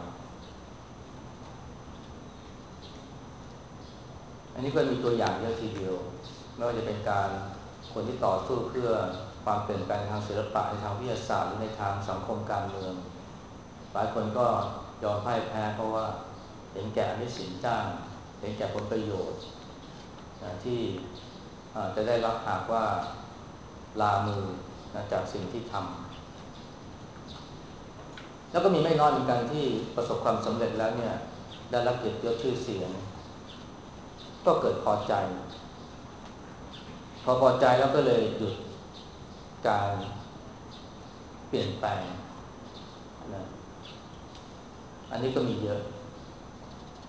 อันนี้ก็มีตัวอย่างเยอะทีเดียวไม่ว่าจะเป็นการคนที่ต่อสู้เพื่อความเปลี่ยนแปลงทางศิลปะในทางวิทยาศาสตร์หรือในทางสังคมการเมืองหลายคนก็ยอมพ่ายแพ้เพราะว่าเห็นแก่อนิสินจ้างเห็นแก่ผลประโยชน์ที่จะได้รับหากว่าลามือจากสิ่งที่ทำแล้วก็มีไม่น้อยเหมือนกันที่ประสบความสำเร็จแล้วเนี่ยได้รับเกียรติยศชื่อเสียงก็เกิดพอใจพอพอใจแล้วก็เลยหยุดการเปลี่ยนแปลงนะอันนี้ก็มีเยอะ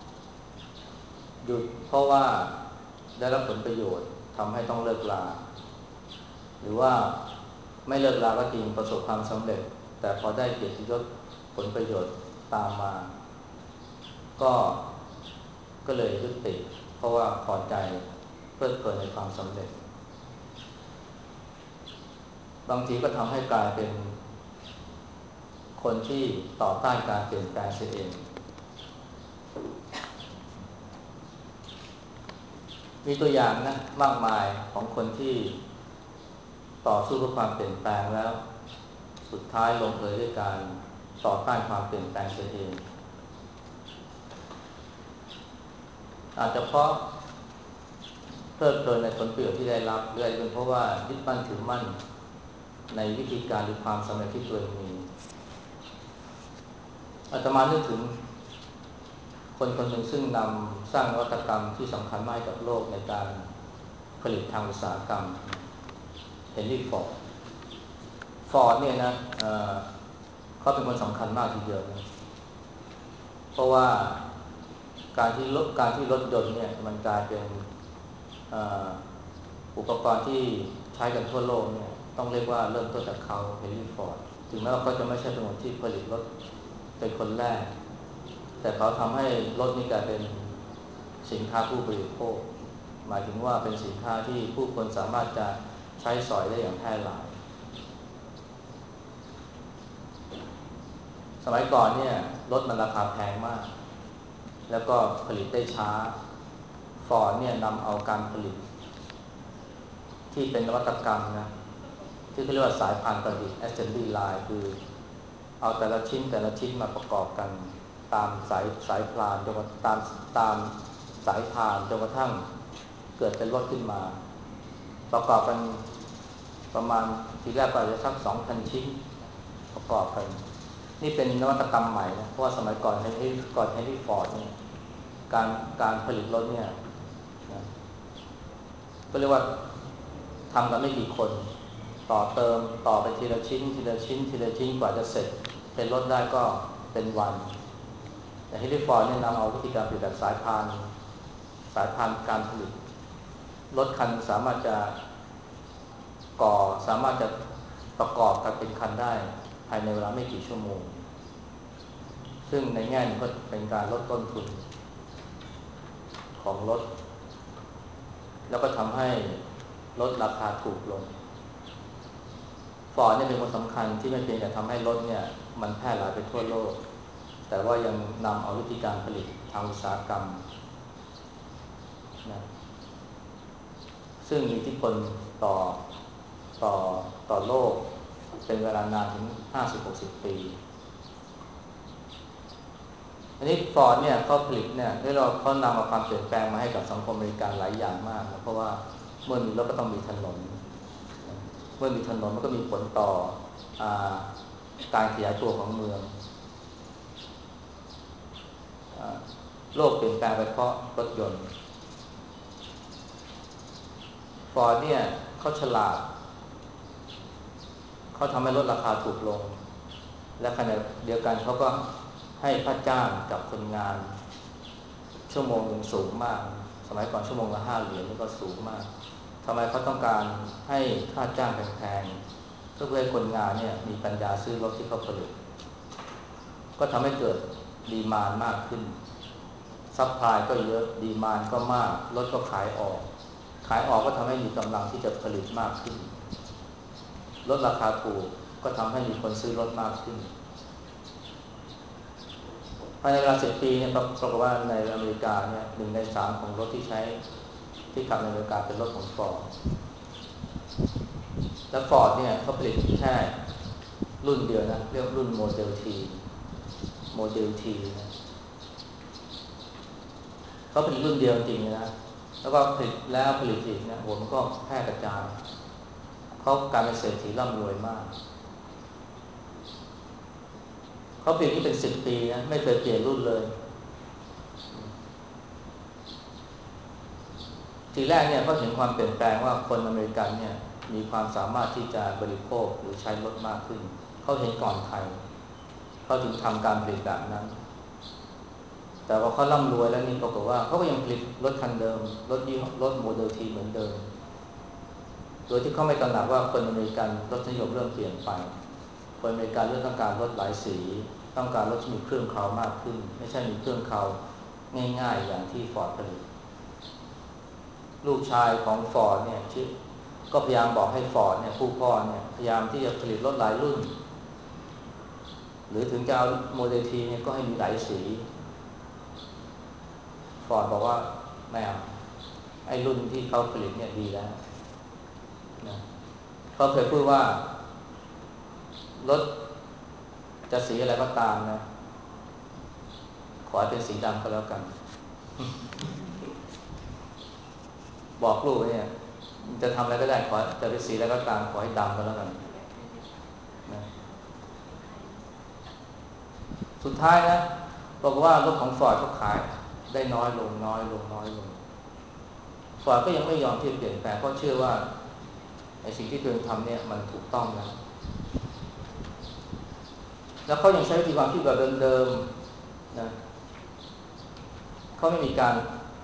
หยุดเพราะว่าได้รับผลประโยชน์ทำให้ต้องเลิกลาหรือว่าไม่เลิกลาก็จริงประสบความสำเร็จแต่พอได้เกียรติยศผลประโยชน์ตามมาก็ก็เลยยุติเพราะว่าพอใจเพลิดเพลินในความสำเร็จบางทีก็ทำให้กลายเป็นคนที่ต่อต้านการเปลี่ยนแปลงเสียเองมีตัวอย่างนะมากมายของคนที่ต่อสู้เพื่อความเปลี่ยนแปลงแล้วสุดท้ายลงเอยด้วยการต่อต้านความเปลี่ยนแปลงเสียเองอาจจะเพราะเพลิดเพลินในผลประโยชน์ที่ได้รับหรืออาจจะเป็นเพราะว่ายึดมั่นถือมั่นในวิธีการหรือความสำเร็จที่ตัวเองมีอาตมานึกถึงคนคนหนึ่งซึ่งนำสร้างนวัตกรรมที่สำคัญมากกับโลกในการผลิตทางอุตสาหกรรมเฮนรี่ฟอร์ดฟอร์ดเนี่ยนะ เอ่อ เขาเป็นคนสำคัญมากทีเดียวนะเพราะว่าการที่รถการที่รถยนต์เนี่ยมันกลายเป็นอุปกรณ์ที่ใช้กันทั่วโลกเนี่ยต้องเรียกว่าเริ่มต้นจากเขาเฮนรี่ฟอร์ดถึงแม้ว่าเขาจะไม่ใช่เป็นคนที่ผลิตรถเป็นคนแรกแต่เขาทำให้รถนี้กลายเป็นสินค้าผู้บริโภคหมายถึงว่าเป็นสินค้าที่ผู้คนสามารถจะใช้สอยได้อย่างแพร่หลายสมัยก่อนเนี่ยรถมันราคาแพงมากแล้วก็ผลิตได้ช้าฟอร์ดเนี่ยนำเอาการผลิตที่เป็นนวัตกรรมนะที่เขาเรียกว่าสายพานประดิษฐ์ assembly line คือเอาแต่ละชิ้นแต่ละชิ้นมาประกอบกันตามสายสายพานจนกระทั่งตามตามสายพานจนกระทั่งเกิดเป็นรถขึ้นมาประกอบกันประมาณทีแรกก็อาจจะสัก สองพัน ชิ้นประกอบกันนี่เป็นนวัตกรรมใหม่นะเพราะว่าสมัยก่อนเฮนรี่ก่อนเฮนรี่ฟอร์ดเนี่ยการการผลิตรถเนี่ยนะก็เรียกว่าทำกันไม่กี่คนต่อเติมต่อไปทีละชิ้นทีละชิ้นทีละชิ้นกว่าจะเสร็จเป็นรถได้ก็เป็นวันแต่เฮนรี่ฟอร์ดเนี่ยนำเอาวิธีการผลิตแบบสายพานสายพานการผลิตรถคันสามารถจะก่อสามารถจะประกอบกันเป็นคันได้ภายในเวลาไม่กี่ชั่วโมงซึ่งในแง่นี้ก็เป็นการลดต้นทุนของรถแล้วก็ทำให้ลดราคาถูกลงฟอร์ดเนี่ยเป็นคนสำคัญที่ไม่เพียงแต่ทำให้รถเนี่ยมันแพร่หลายไปทั่วโลกแต่ว่ายังนำเอาวิธีการผลิตทางอุตสาหกรรมนะซึ่งมีอิทธิพลต่อต่อต่อโลกเป็นเวลานานถึง ห้าสิบถึงหกสิบ ปีอันนี้ฟอร์ดเนี่ยเขาผลิตเนี่ยที่เราเขานำเอาความเปลี่ยนแปลงมาให้กับสังคมอเมริกันหลายอย่างมากนะเพราะว่าเมื่อมีรถก็ต้องมีถนนเมื่อมีถนนมันก็มีผลต่ออาการขยายตัวของเมืองโลกเปลี่ยนแปลงไปเพราะรถยนต์ฟอร์ดเนี่ยเขาฉลาดเขาทำให้ลดราคาถูกลงและขณะเดียวกันเขาก็ให้ค่าจ้างกับคนงานชั่วโมงหนึ่งสูงมากสมัยก่อนชั่วโมงละห้าเหรียญนี่ก็สูงมากทำไมเขาต้องการให้ค่าจ้างแพงๆเพื่อให้คนงานเนี่ยมีปัญญาซื้อรถที่เขาผลิตก็ทำให้เกิดดีมานด์มากขึ้นซัพพลายก็เยอะดีมานด์ก็มากรถก็ขายออกขายออกก็ทำให้มีกำลังที่จะผลิตมากขึ้นลดราคาถูกก็ทำให้มีคนซื้อรถมากขึ้นภายในเวลาสิบปีเนี่ยปรากฏว่าในอเมริกาเนี่ยหนึ่งในสามของรถที่ใช้ที่ขับในอเมริกาเป็นรถของฟอร์ดและฟอร์ดเนี่ยเขาผลิตแค่รุ่นเดียวนะเรียกรุ่นโมเดลทีโมเดลทีนะเขาผลิตรุ่นเดียวจริงนะแล้วก็ผลิตแล้วผลิตอีกนะโหมันก็แพร่กระจายเขาการเป็นเศรษฐีร่ำรวยมากเขาเปลี่ยนที่เป็นสิบปีนะไม่เคยเปลี่ยนรุ่นเลยทีแรกเนี่ยเขาเห็นความเปลี่ยนแปลงว่าคนอเมริกันเนี่ยมีความสามารถที่จะบริโภคหรือใช้รถมากขึ้นเขาเห็นก่อนใครเขาถึงทำการผลิตแบบนั้นแต่ว่าเขาร่ำรวยแล้วนี่ปรากฏว่าเขาก็ยังผลิตรถคันเดิมรถยี่ห้อรถโมเดลทีเหมือนเดิมโดยที่เขาไม่ตระหนักว่าคนอเมริกันรสนิยมเริ่มเปลี่ยนไปคนอเมริกันเริ่มต้องการรถหลายสีต้องการรถที่มีเครื่องเครามากขึ้นไม่ใช่มีเครื่องเคราง่ายๆอย่างที่ฟอร์ดผลิตลูกชายของฟอร์ดเนี่ยชื่อก็พยายามบอกให้ฟอร์ดเนี่ยผู้พ่อเนี่ยพยายามที่จะผลิตรถหลายรุ่นหรือถึงจะเอาโมเดลทีเนี่ยก็ให้มีหลายสีฟอร์ดบอกว่าไม่เอาไอ้รุ่นที่เขาผลิตเนี่ยดีแล้วนะเขาเคยพูดว่ารถจะสีอะไรก็ตามนะขอให้เป็นสีดำก็แล้วกันบอกลูกเนี่ยจะทำอะไรก็ได้ขอจะเป็นสีอะไรก็ตามขอให้ดำก็แล้วกันนะสุดท้ายนะบอกว่ารถของฟอร์ดก็ขายได้น้อยลงน้อยลงน้อยลงฟอร์ดก็ยังไม่ยอมที่จะเปลี่ยนแปลงเพราะเชื่อว่าไอ้สิ่งที่ตัวเองทำเนี่ยมันถูกต้องนะแล้วเขายังใช้วิธีความคิดแบบเดิมๆนะเขาไม่มีการ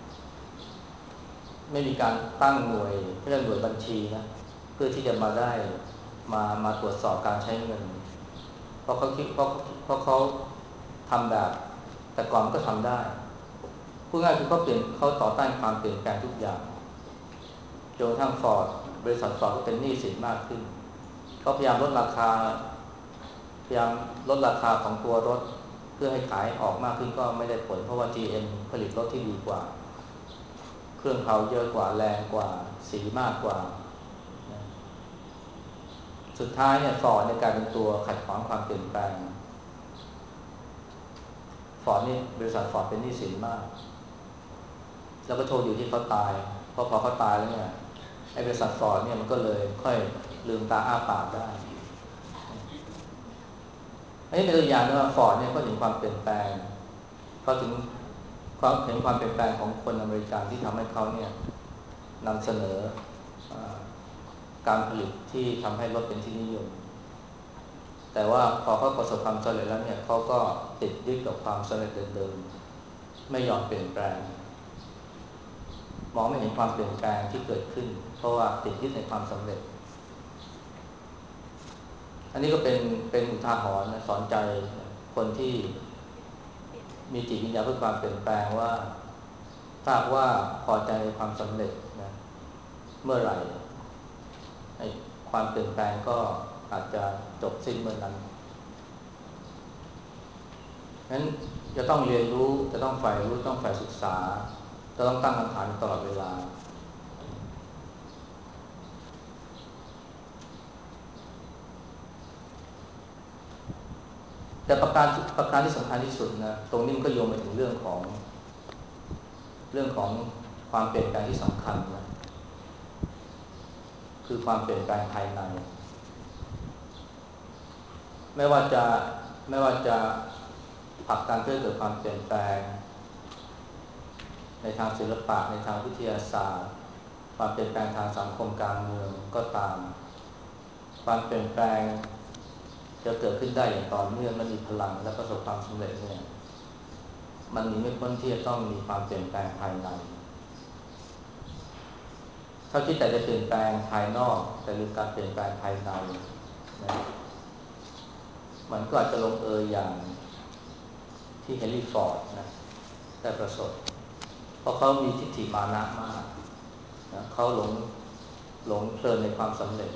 ไม่มีการตั้งหน่วยเรื่องหน่วยบัญชีนะเพื่อที่จะมาได้มามาตรวจสอบการใช้เงินเพราะเขาคิดเพราะเพราะเขาทำแบบแต่ก่อนก็ทำได้พูดง่ายคือเขาเปลี่ยนเขาต่อต้านความเปลี่ยนแปลงทุกอย่างจนกระทั่งฟอร์ดบริษัทฟอร์ดก็เป็นหนี้สินมากขึ้นเขาพยายามลดราคาพยายามลดราคาของตัวรถเพื่อให้ขายออกมากขึ้นก็ไม่ได้ผลเพราะว่า จี เอ็ม ผลิตรถที่ดีกว่าเครื่องเขาเยอะกว่าแรงกว่าสีมากกว่าสุดท้ายเนี่ยฟอร์ดในการเป็นตัวขัดขวางความเปลี่ยนแปลงฟอร์ดนี่บริษัทฟอร์ดเป็นหนี้สินมากแล้วก็โชคดีที่เขาตายเพราะพอเขาตายแล้วเนี่ยไอ้บริษัทฟอร์ดเนี่ยมันก็เลยค่อยลืมตาอ้าปากได้อันนี้เป็นตัวอย่างว่าฟอร์ดเนี่ยเขาเห็นความเปลี่ยนแปลงเขาถึงเขาเห็นความเปลี่ยนแปลงของคนอเมริกันที่ทำให้เขาเนี่ยนำเสนอการผลิตที่ทำให้รถเป็นที่นิยมแต่ว่าพอเขาประสบความสำเร็จแล้วเนี่ยเขาก็ติดยึดกับความสำเร็จเดิมๆไม่ยอมเปลี่ยนแปลงมองไม่เห็นความเปลี่ยนแปลงที่เกิดขึ้นเพราะว่าติดยึดในความสำเร็จอันนี้ก็เป็นเป็นอุทาหรณ์นะสอนใจคนที่มีจิตวิญญาณเพื่อความเปลี่ยนแปลงว่าถ้าว่าพอใจในความสำเร็จนะเมื่อไหร่ไอ้ความเปลี่ยนแปลงก็อาจจะจบสิ้นเมื่อนั้นงั้นจะต้องเรียนรู้จะต้องใฝ่รู้ต้องใฝ่ศึกษาจะต้องตั้งคำถามตลอดเวลาแต่ประการประการที่สำคัญที่สุดนะตรงนี้มันก็โยงไปถึงเรื่องของเรื่องของความเปลี่ยนแปลงที่สำคัญนะคือความเปลี่ยนแปลงภายในไม่ว่าจะไม่ว่าจะผลักดันเพื่อเกิดความเปลี่ยนแปลงในทางศิลปะในทางวิทยาศาสตร์ความเปลี่ยนแปลงทางสังคมการเมืองก็ตามความเปลี่ยนแปลงจะเกิดขึ้นได้อย่างต่อเนื่องและมีพลังและประสบความสำเร็จเนี่ยมันหนีไม่พ้นที่จะต้องมีความเปลี่ยนแปลงภายในถ้าคิดแต่จะเปลี่ยนแปลงภายนอกแต่ลืมการเปลี่ยนแปลงภายในนะมันก็อาจจะลงเอยอย่างที่เฮนรี่ฟอร์ดนะได้ประสบเพราะเขามีทิฏฐิมานะมากนะเขาหลงหลงเพลินในความสำเร็จ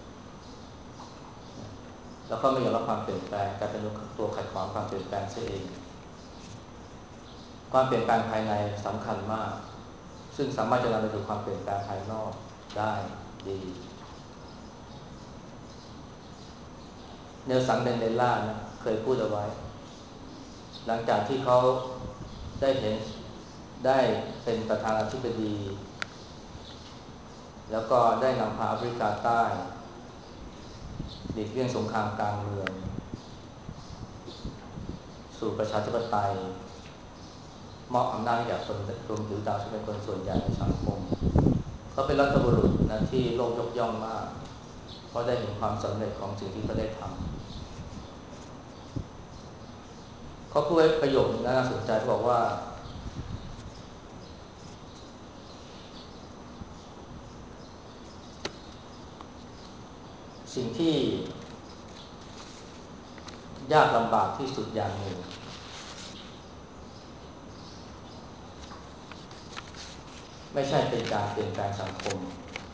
นะแล้วก็ไม่ยอมรับความเปลี่ยนแปลงกลายเป็นตัวขัดขวางความเปลี่ยนแปลงซะเองความเปลี่ยนแปลงภายในสำคัญมากซึ่งสามารถจะนำไปสู่ความเปลี่ยนแปลงภายนอกได้ดีเนลสัน เมนเดลานะเคยพูดเอาไว้หลังจากที่เขาได้เห็นได้เป็นประธานาธิบดีแล้วก็ได้นำพาแอฟริกาใต้หลีกเลี่ยงสงครามกลางเมืองสู่ประชาธิปไตยมอบอำนาจให้แก่คนรวมถือดาวซึ่งเป็นคนส่วนใหญ่ในสังคมเขาเป็นรัฐบุรุษนะที่โลกยกย่องมากเพราะได้เห็นความสำเร็จของสิ่งที่เขาได้ทำเขาพูดไว้ประโยคนึงน่าสนใจเขาบอกว่าสิ่งที่ยากลำบากที่สุดอย่างหนึ่งไม่ใช่เป็นการเปลี่ยนแปลงสังคม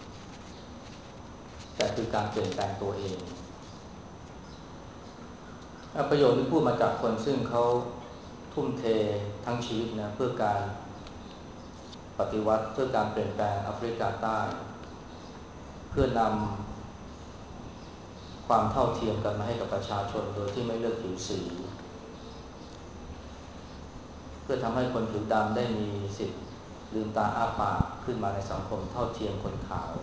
แต่คือการเปลี่ยนแปลงตัวเองประโยคนี้พูดมาจากคนซึ่งเขาทุ่มเททั้งชีวิตนะเพื่อการปฏิวัติเพื่อการเปลี่ยนแปลงแอฟริกาใต้เพื่อนำความเท่าเทียมกันมาให้กับประชาชนโดยที่ไม่เลือกผิวสีเพื่อทำให้คนผิวดำได้มีสิทธิ์ลืมตาอ้าปากขึ้นมาในสังคมเท่าเทียมคนขาว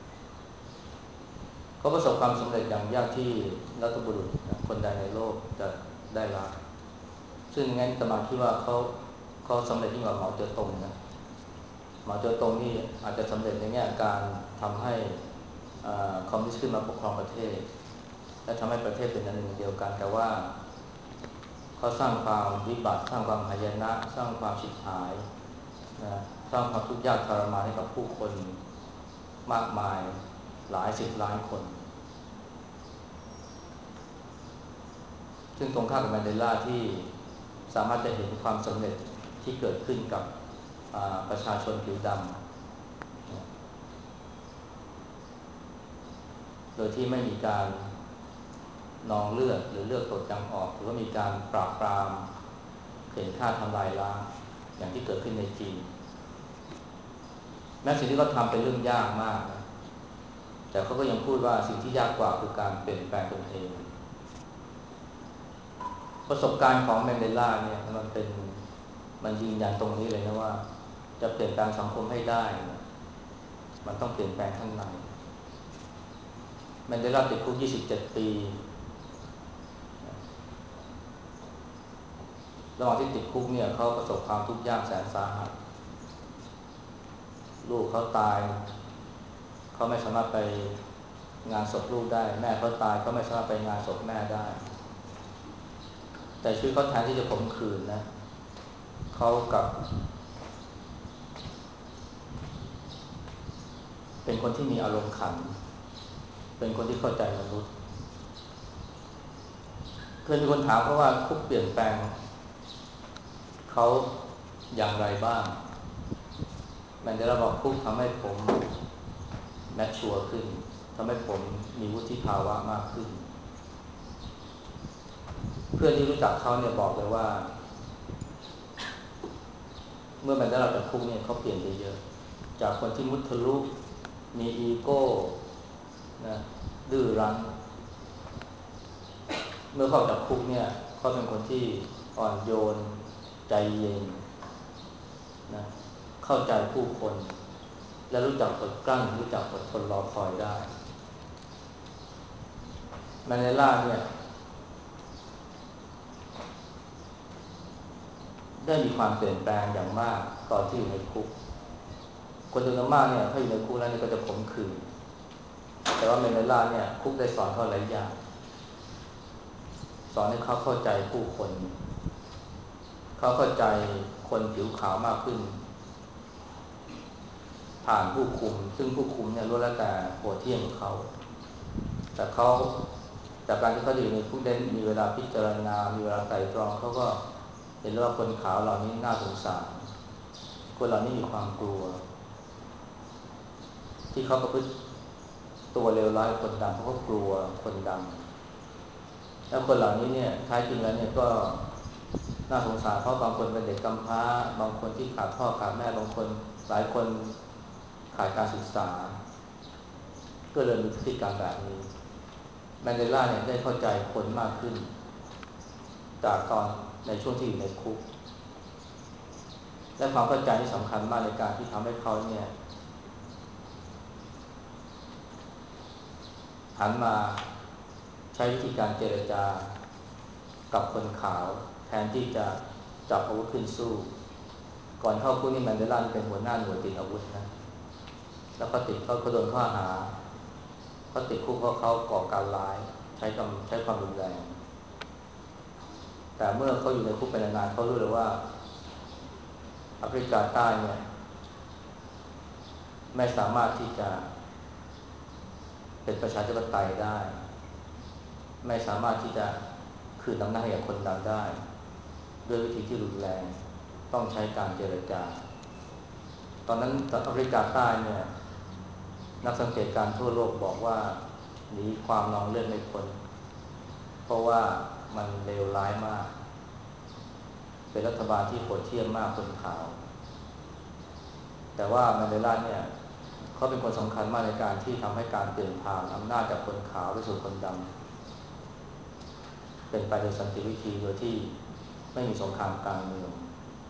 เขาประสบความสำเร็จอย่างยากที่รัฐบุรุษคนใดในโลกจะได้รับซึ่งงั้นตมาคิดว่าเขาเขาสำเร็จยิ่งกว่าเหมาเจ๋อตงนะเหมาเจ๋อตงนี่อาจจะสำเร็จในแง่การทำให้คอมมิวนิสต์ขึ้นมาปกครองประเทศและทำให้ประเทศเป็นอันหนึ่งเดียวกันแต่ว่าเขาสร้างความวิบัติสร้างความหายนะสร้างความฉิบหายนะสร้างความทุกข์ยากทรมานให้กับผู้คนมากมายหลายสิบล้านคนซึ่งตรงข้ามกับแมนเดลาที่สามารถจะเห็นความสำเร็จที่เกิดขึ้นกับประชาชนผิวดำโดยที่ไม่มีการนองเลือดหรือเลือดตกยังออกหรือว่ามีการปราบปรามเข็นฆ่าทำลายล้างอย่างที่เกิดขึ้นในจีนแม้สิ่งที่เขาทำเป็นเรื่องยากมากนะแต่เขาก็ยังพูดว่าสิ่งที่ยากกว่าคือการเปลี่ยนแปลงตนเองประสบการณ์ของแมนเดลาเนี่ยมันเป็นมันยืนยันตรงนี้เลยนะว่าจะเปลี่ยนแปลงสังคมให้ได้มันต้องเปลี่ยนแปลงข้างในแมนเดลาติดคุกยี่สิบเจ็ดปีระหว่างที่ติดคุกเนี่ยเขาประสบความทุกข์ยากแสนสาหัสลูกเขาตายเขาไม่สามารถไปงานศพลูกได้แม่เขาตายเขาไม่สามารถไปงานศพแม่ได้แต่ชีวิตเขาแทนที่จะขมขื่นนะเขากับเป็นคนที่มีอารมณ์ขันเป็นคนที่เข้าใจมนุษย์เคยมีคนถามเขาว่าคุกเปลี่ยนแปลงเขาอย่างไรบ้างแมนเดลาบอกคุกทำให้ผมแมชชัวร์ขึ้นทำให้ผมมีวุฒิภาวะมากขึ้นเพื่อนที่รู้จักเขาเนี่ยบอกเลยว่าเมื่อแมนเดลาจากคุกเนี่ยเขาเปลี่ยนไปเยอะจากคนที่มุทะลุมีอีโก้นะดื้อรั้นเมื่อเขาออกจากคุกเนี่ยเขาเป็นคนที่อ่อนโยนใจเย็นนะเข้าใจผู้คนและรู้จักอดกลั้นรู้จักอดทนรอคอยได้แมนเดลาเนี่ยได้มีความเปลี่ยนแปลงอย่างมากตอนที่อยู่ในคุกคนจำนวนมากเนี่ยถ้าอยู่ในคุกแล้วเนี่ยก็จะขมขื่นแต่ว่าแมนเดลาเนี่ยคุกได้สอนเขาหลายอย่างสอนให้เขาเข้าใจผู้คนเขาเข้าใจคนผิวขาวมากขึ้นผ่านผู้คุมซึ่งผู้คุมเนี่ยล้วนแล้วแต่โหดเหี้ยมของเขาแต่เขาจากการที่เขาอยู่ในคุกได้มีเวลาพิจารณามีเวลาไตร่ตรองเขาก็เห็นว่าคนขาวเหล่านี้น่าสงสารคนเหล่านี้มีความกลัวที่เขาประพฤติตัวเลวร้ายคนดำเพราะเขากลัวคนดำแล้วคนเหล่านี้เนี่ยท้ายจริงแล้วเนี่ยก็น่าสงสารเพราะบางคนเป็นเด็กกำพร้าบางคนที่ขาดพ่อขาดแม่บางคนหลายคนขาดการศึกษาก็เลยมีพฤติกรรมแบบนี้แมนเดลาเนี่ยได้เข้าใจคนมากขึ้นจากตอนในช่วงที่อยู่ในคุกและความเข้าใจที่สำคัญมากในการที่ทำให้เขาเนี่ยหันมาใช้วิธีการเจรจากับคนขาวแทนที่จะจับอาวุธขึ้นสู้ก่อนเข้าคุกนี่แมนเดลาเป็นหัวหน้าหน่วยติดอาวุธนะแล้วก็ติดเขาโดนข้อหาเขาติดคุกเพราะเขาก่อการร้ายใช้คำใช้ความรุนแรงแต่เมื่อเขาอยู่ในคุกเป็นนานๆเขารู้เลยว่าแอฟริกาใต้เนี่ยไม่สามารถที่จะเป็นประชาธิปไตยได้ไม่สามารถที่จะคืนอำนาจให้กับคนดำได้ด้วยวิธีที่รุนแรงต้องใช้การเจรจาตอนนั้นแอฟริกาใต้เนี่ยนักสังเกตการณ์ทั่วโลกบอกว่าหนีความนองเลือดไม่พ้นเพราะว่ามันเลวร้ายมากเป็นรัฐบาลที่โหดเหี้ยมมากคนขาวแต่ว่าแมนเดลาเนี่ยเขาเป็นคนสำคัญมากในการที่ทำให้การเปลี่ยนผ่านอำนาจจากคนขาวไปสู่คนดำเป็นไปโดยสันติวิธีโดยที่ไม่มีสงครามกลางเมือง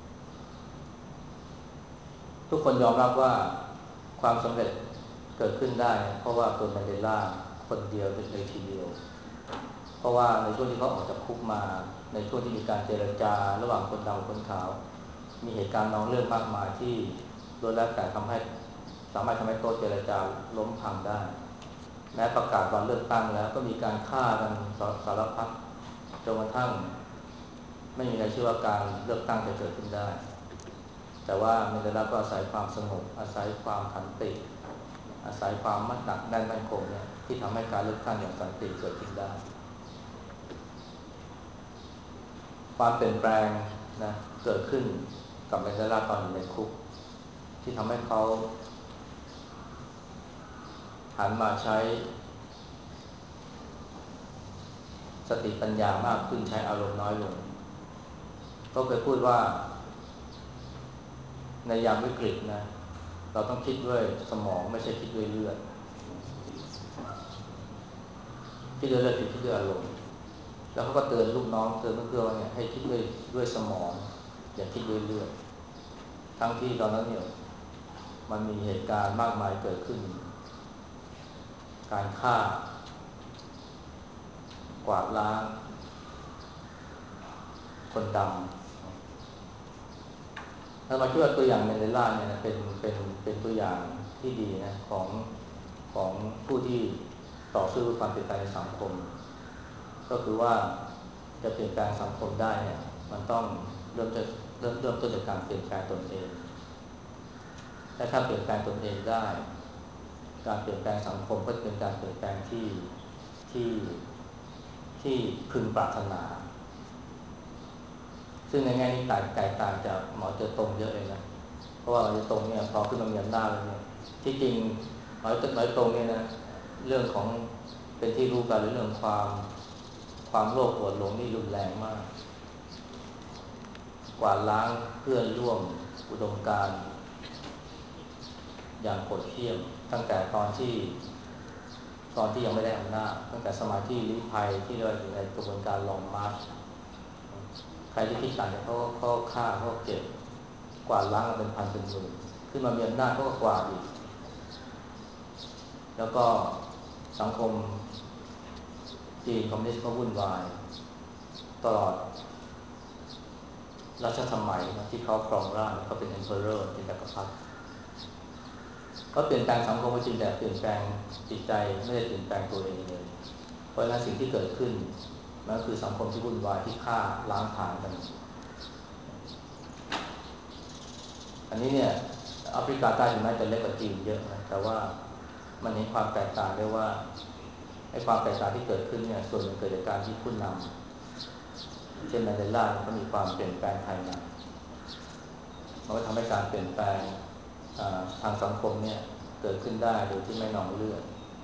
ทุกคนยอมรับว่าความสำเร็จเกิดขึ้นได้เพราะว่าตัวแมนเดลาคนเดียวเลยทีเดียวเพราะว่าในช่วงที่เขาออกจากคุกมาในช่วงที่มีการเจรจาระหว่างคนดำกับคนขาวมีเหตุการณ์นองเลือดมากมายที่ล้วนแล้วแต่ทำให้สามารถทำให้โต๊ะเจรจาล้มพังได้แม้ประกาศวันเลือกตั้งแล้วก็มีการฆ่ากันสารพัดจนกระทั่งไม่มีใครเชื่อว่าการเลือกตั้งจะเกิดขึ้นได้แต่ว่าแมนเดลาก็อาศัยความสงบอาศัยความขันติอาศัยความมั่นหนักแน่นมั่นคงเนี่ยที่ทำให้การเลือกตั้งอย่างสันติเกิดขึ้นได้ความเปลี่ยนแปลงนะเกิดขึ้นกับแมนเดลาตอนอยู่ในคุกที่ทำให้เขาหันมาใช้สติปัญญามากขึ้นใช้อารมณ์น้อยลงเขาเคยพูดว่าในยามวิกฤตนะเราต้องคิดด้วยสมองไม่ใช่คิดด้วยเลือดคิดด้วยเลือดคือคิดด้วยอารมณ์แล้วเขาก็เตือนลูกน้องเตือนเพื่อนๆว่าเนี่ยให้คิดด้วยด้วยสมองอย่าคิดด้วยเลือดทั้งที่ตอนนั้นเนี่ยมันมีเหตุการณ์มากมายเกิดขึ้นการฆ่ากวาดล้างคนดำถ้ามาช่วยตัวอย่างแมนเดลาเนี่ยเป็นเป็นเป็นตัวอย่างที่ดีนะของของผู้ที่ต่อสู้ความเปลี่ยนแปลงในสังคมก็คือว่าจะเปลี่ยนแปลงสังคมได้เนี่ยมันต้องเริ่มจากเริ่มเริ่มต้นจากการเปลี่ยนแปลงตนเองและถ้าเปลี่ยนแปลงตนเองได้การเปลี่ยนแปลงสังคมก็เป็นการเปลี่ยนแปลงที่ที่ที่พึงปรารถนาซึ่งในแง่นี้แตกแตกต่างจากหมอเจอตรงเยอะเลยนะเพราะว่าหมอเจอตรงเนี่ยพอขึ้นมามีอำนาจแล้วเนี่ยที่จริงหมอเจอตรงเนี่ยนะเรื่องของเป็นที่รู้กันเรื่องความความโลภโกรธหลงนี่รุนแรงมากกวาดล้างเพื่อนร่วมอุดมการณ์อย่างโหดเหี้ยมตั้งแต่ตอนที่ตอนที่ยังไม่ได้อำนาจตั้งแต่สมัยที่ลี้ภัยที่เราอยู่ในกระบวนการลองมาร์ชใครที่คิดต่างจากเขาเขาฆ่าเขาเก็บกวาดล้างเป็นพันเป็นหมื่นขึ้นมามีอำนาจเขาก็กวาดอีกแล้วก็สังคมจีนคอมมิวนิสต์ก็วุ่นวายตลอดรัชสมัยนะที่เขาครองราชย์เขาเป็น emperor เป็นจักรพรรดิก็เปลี่ยนแปลงสังคมก็จริงแต่เปลี่ยนแปลงจิตใจไม่ได้เปลี่ยนแปลงตัวเองเลยเพราะฉะนั้นสิ่งที่เกิดขึ้นมันก็คือสังคมที่วุ่นวายที่ฆ่าล้างผลาญกันอันนี้เนี่ยแอฟริกาใต้ถึงแม้จะเล็กกว่าจีนเยอะนะแต่ว่ามันเห็นความแตกต่างได้ว่าไอ้ความแตกต่างที่เกิดขึ้นเนี่ยส่วนหนึ่งเกิดจากการที่ผู้นำเช่นแมนเดลาเขามีความเปลี่ยนแปลงภายในมันก็ทำให้การเปลี่ยนแปลงทางสังคมเนี่ยเกิดขึ้นได้โดยที่ไม่นองเลือด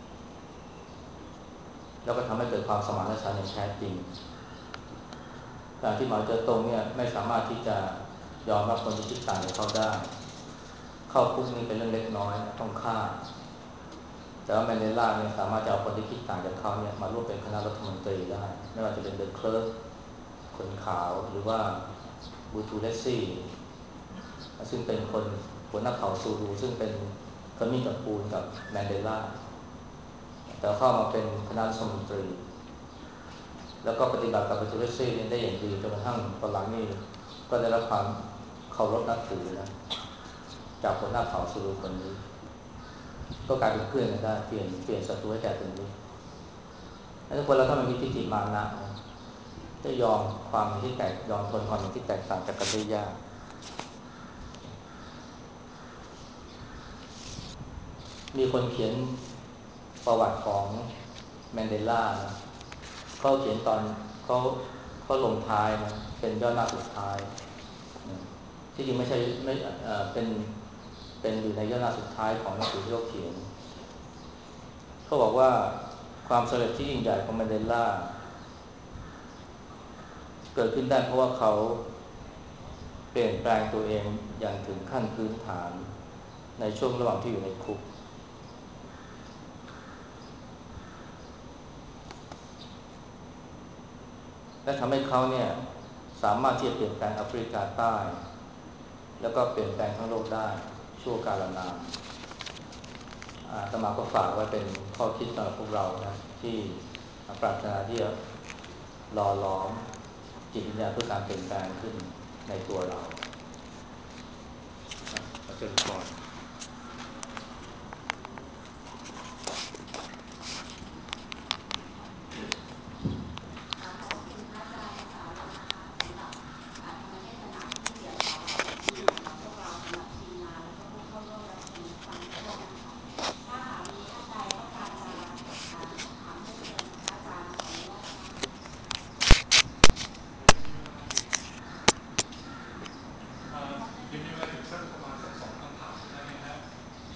แล้วก็ทำให้เกิดความสมานฉันท์อย่างแท้จริงการที่หมาเจอตรงเนี่ยไม่สามารถที่จะยอมรับคนที่คิดต่างจากเขาได้เข้าคุกนี่เป็นเรื่องเล็กน้อยต้องฆ่าแต่ว่าแมนเดลาเนี่ยสามารถจะเอาคนที่คิดต่างจากเขาเนี่ยมาร่วมเป็นคณะรัฐมนตรีได้ไม่ว่าจะเป็นเดอะเคลิร์กคนขาวหรือว่าบูทูเลซี่ซึ่งเป็นคนหัวหน้าเผ่าซูรูซึ่งเป็นขมิ้นกับปูนกับแมนเดลาแต่เข้ามาเป็นคณะรัฐมนตรีแล้วก็ปฏิบัติกับบูทูเลซี่ได้อย่างดีจนกระทั่งตอนหลังนี่ก็ได้รับความเคารพนับถือนะจากหัวหน้าเผ่าซูรูคนนี้ก็กลายเป็นเพื่อนกันได้เปลี่ยนเปลี่ยนศัตรูให้กลายเป็นมิตรทุกคนเราถ้ามันมีทิฏฐิมานะจะจะยอมความที่แตกยอมทนความที่แตกต่างจากกันได้ยากมีคนเขียนประวัติของแมนเดลานะเขาเขียนตอนเขาเขาลงท้ายนะเป็นย่อหน้าสุดท้ายนะที่จริงไม่ใช่ไม่เอ่อเป็นเป็นอยู่ในย่อหน้าสุดท้ายของหนังสือที่เขาเขียนเขาบอกว่าความสำเร็จที่ยิ่งใหญ่ของแมนเดลาเกิดขึ้นได้เพราะว่าเขาเปลี่ยนแปลงตัวเองอย่างถึงขั้นพื้นฐานในช่วงระหว่างที่อยู่ในคุกและทำให้เขาเนี่ยสามารถที่จะเปลี่ยนแปลงแอฟริกาใต้แล้วก็เปลี่ยนแปลงทั้งโลกได้ชั่วกาลนานอาตมาก็ฝากไว้เป็นข้อคิดสำหรับพวกเรานะที่ปรารถนาที่จะหล่อหลอมจิตวิญญาณเพื่อการเปลี่ยนแปลงขึ้นในตัวเราอาจารย์พรยังมีเวลาถึงสักประมาณสักสองคำถามได้ไหมฮะ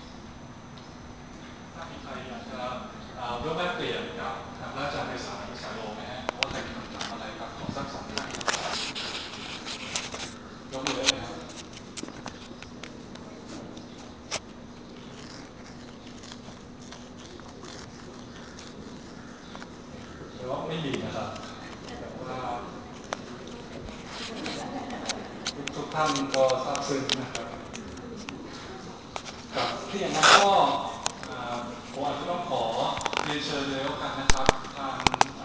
ถ้ามีใครอยากจะร่วมแลกเปลี่ยนกับทางอาจารย์ในสายสายโลไหมฮะว่าใครมีคำถามอะไรครับขอสักสองท่านครับยกมือได้ไหมครับหรือว่าไม่มีนะครับแต่ว่าทุกท่านก็ทราบซึ้งนะครับครับที่อย่างนั้นก็ผมอาจจะต้องขอเรียนเชิญเลยแล้วกันนะครับ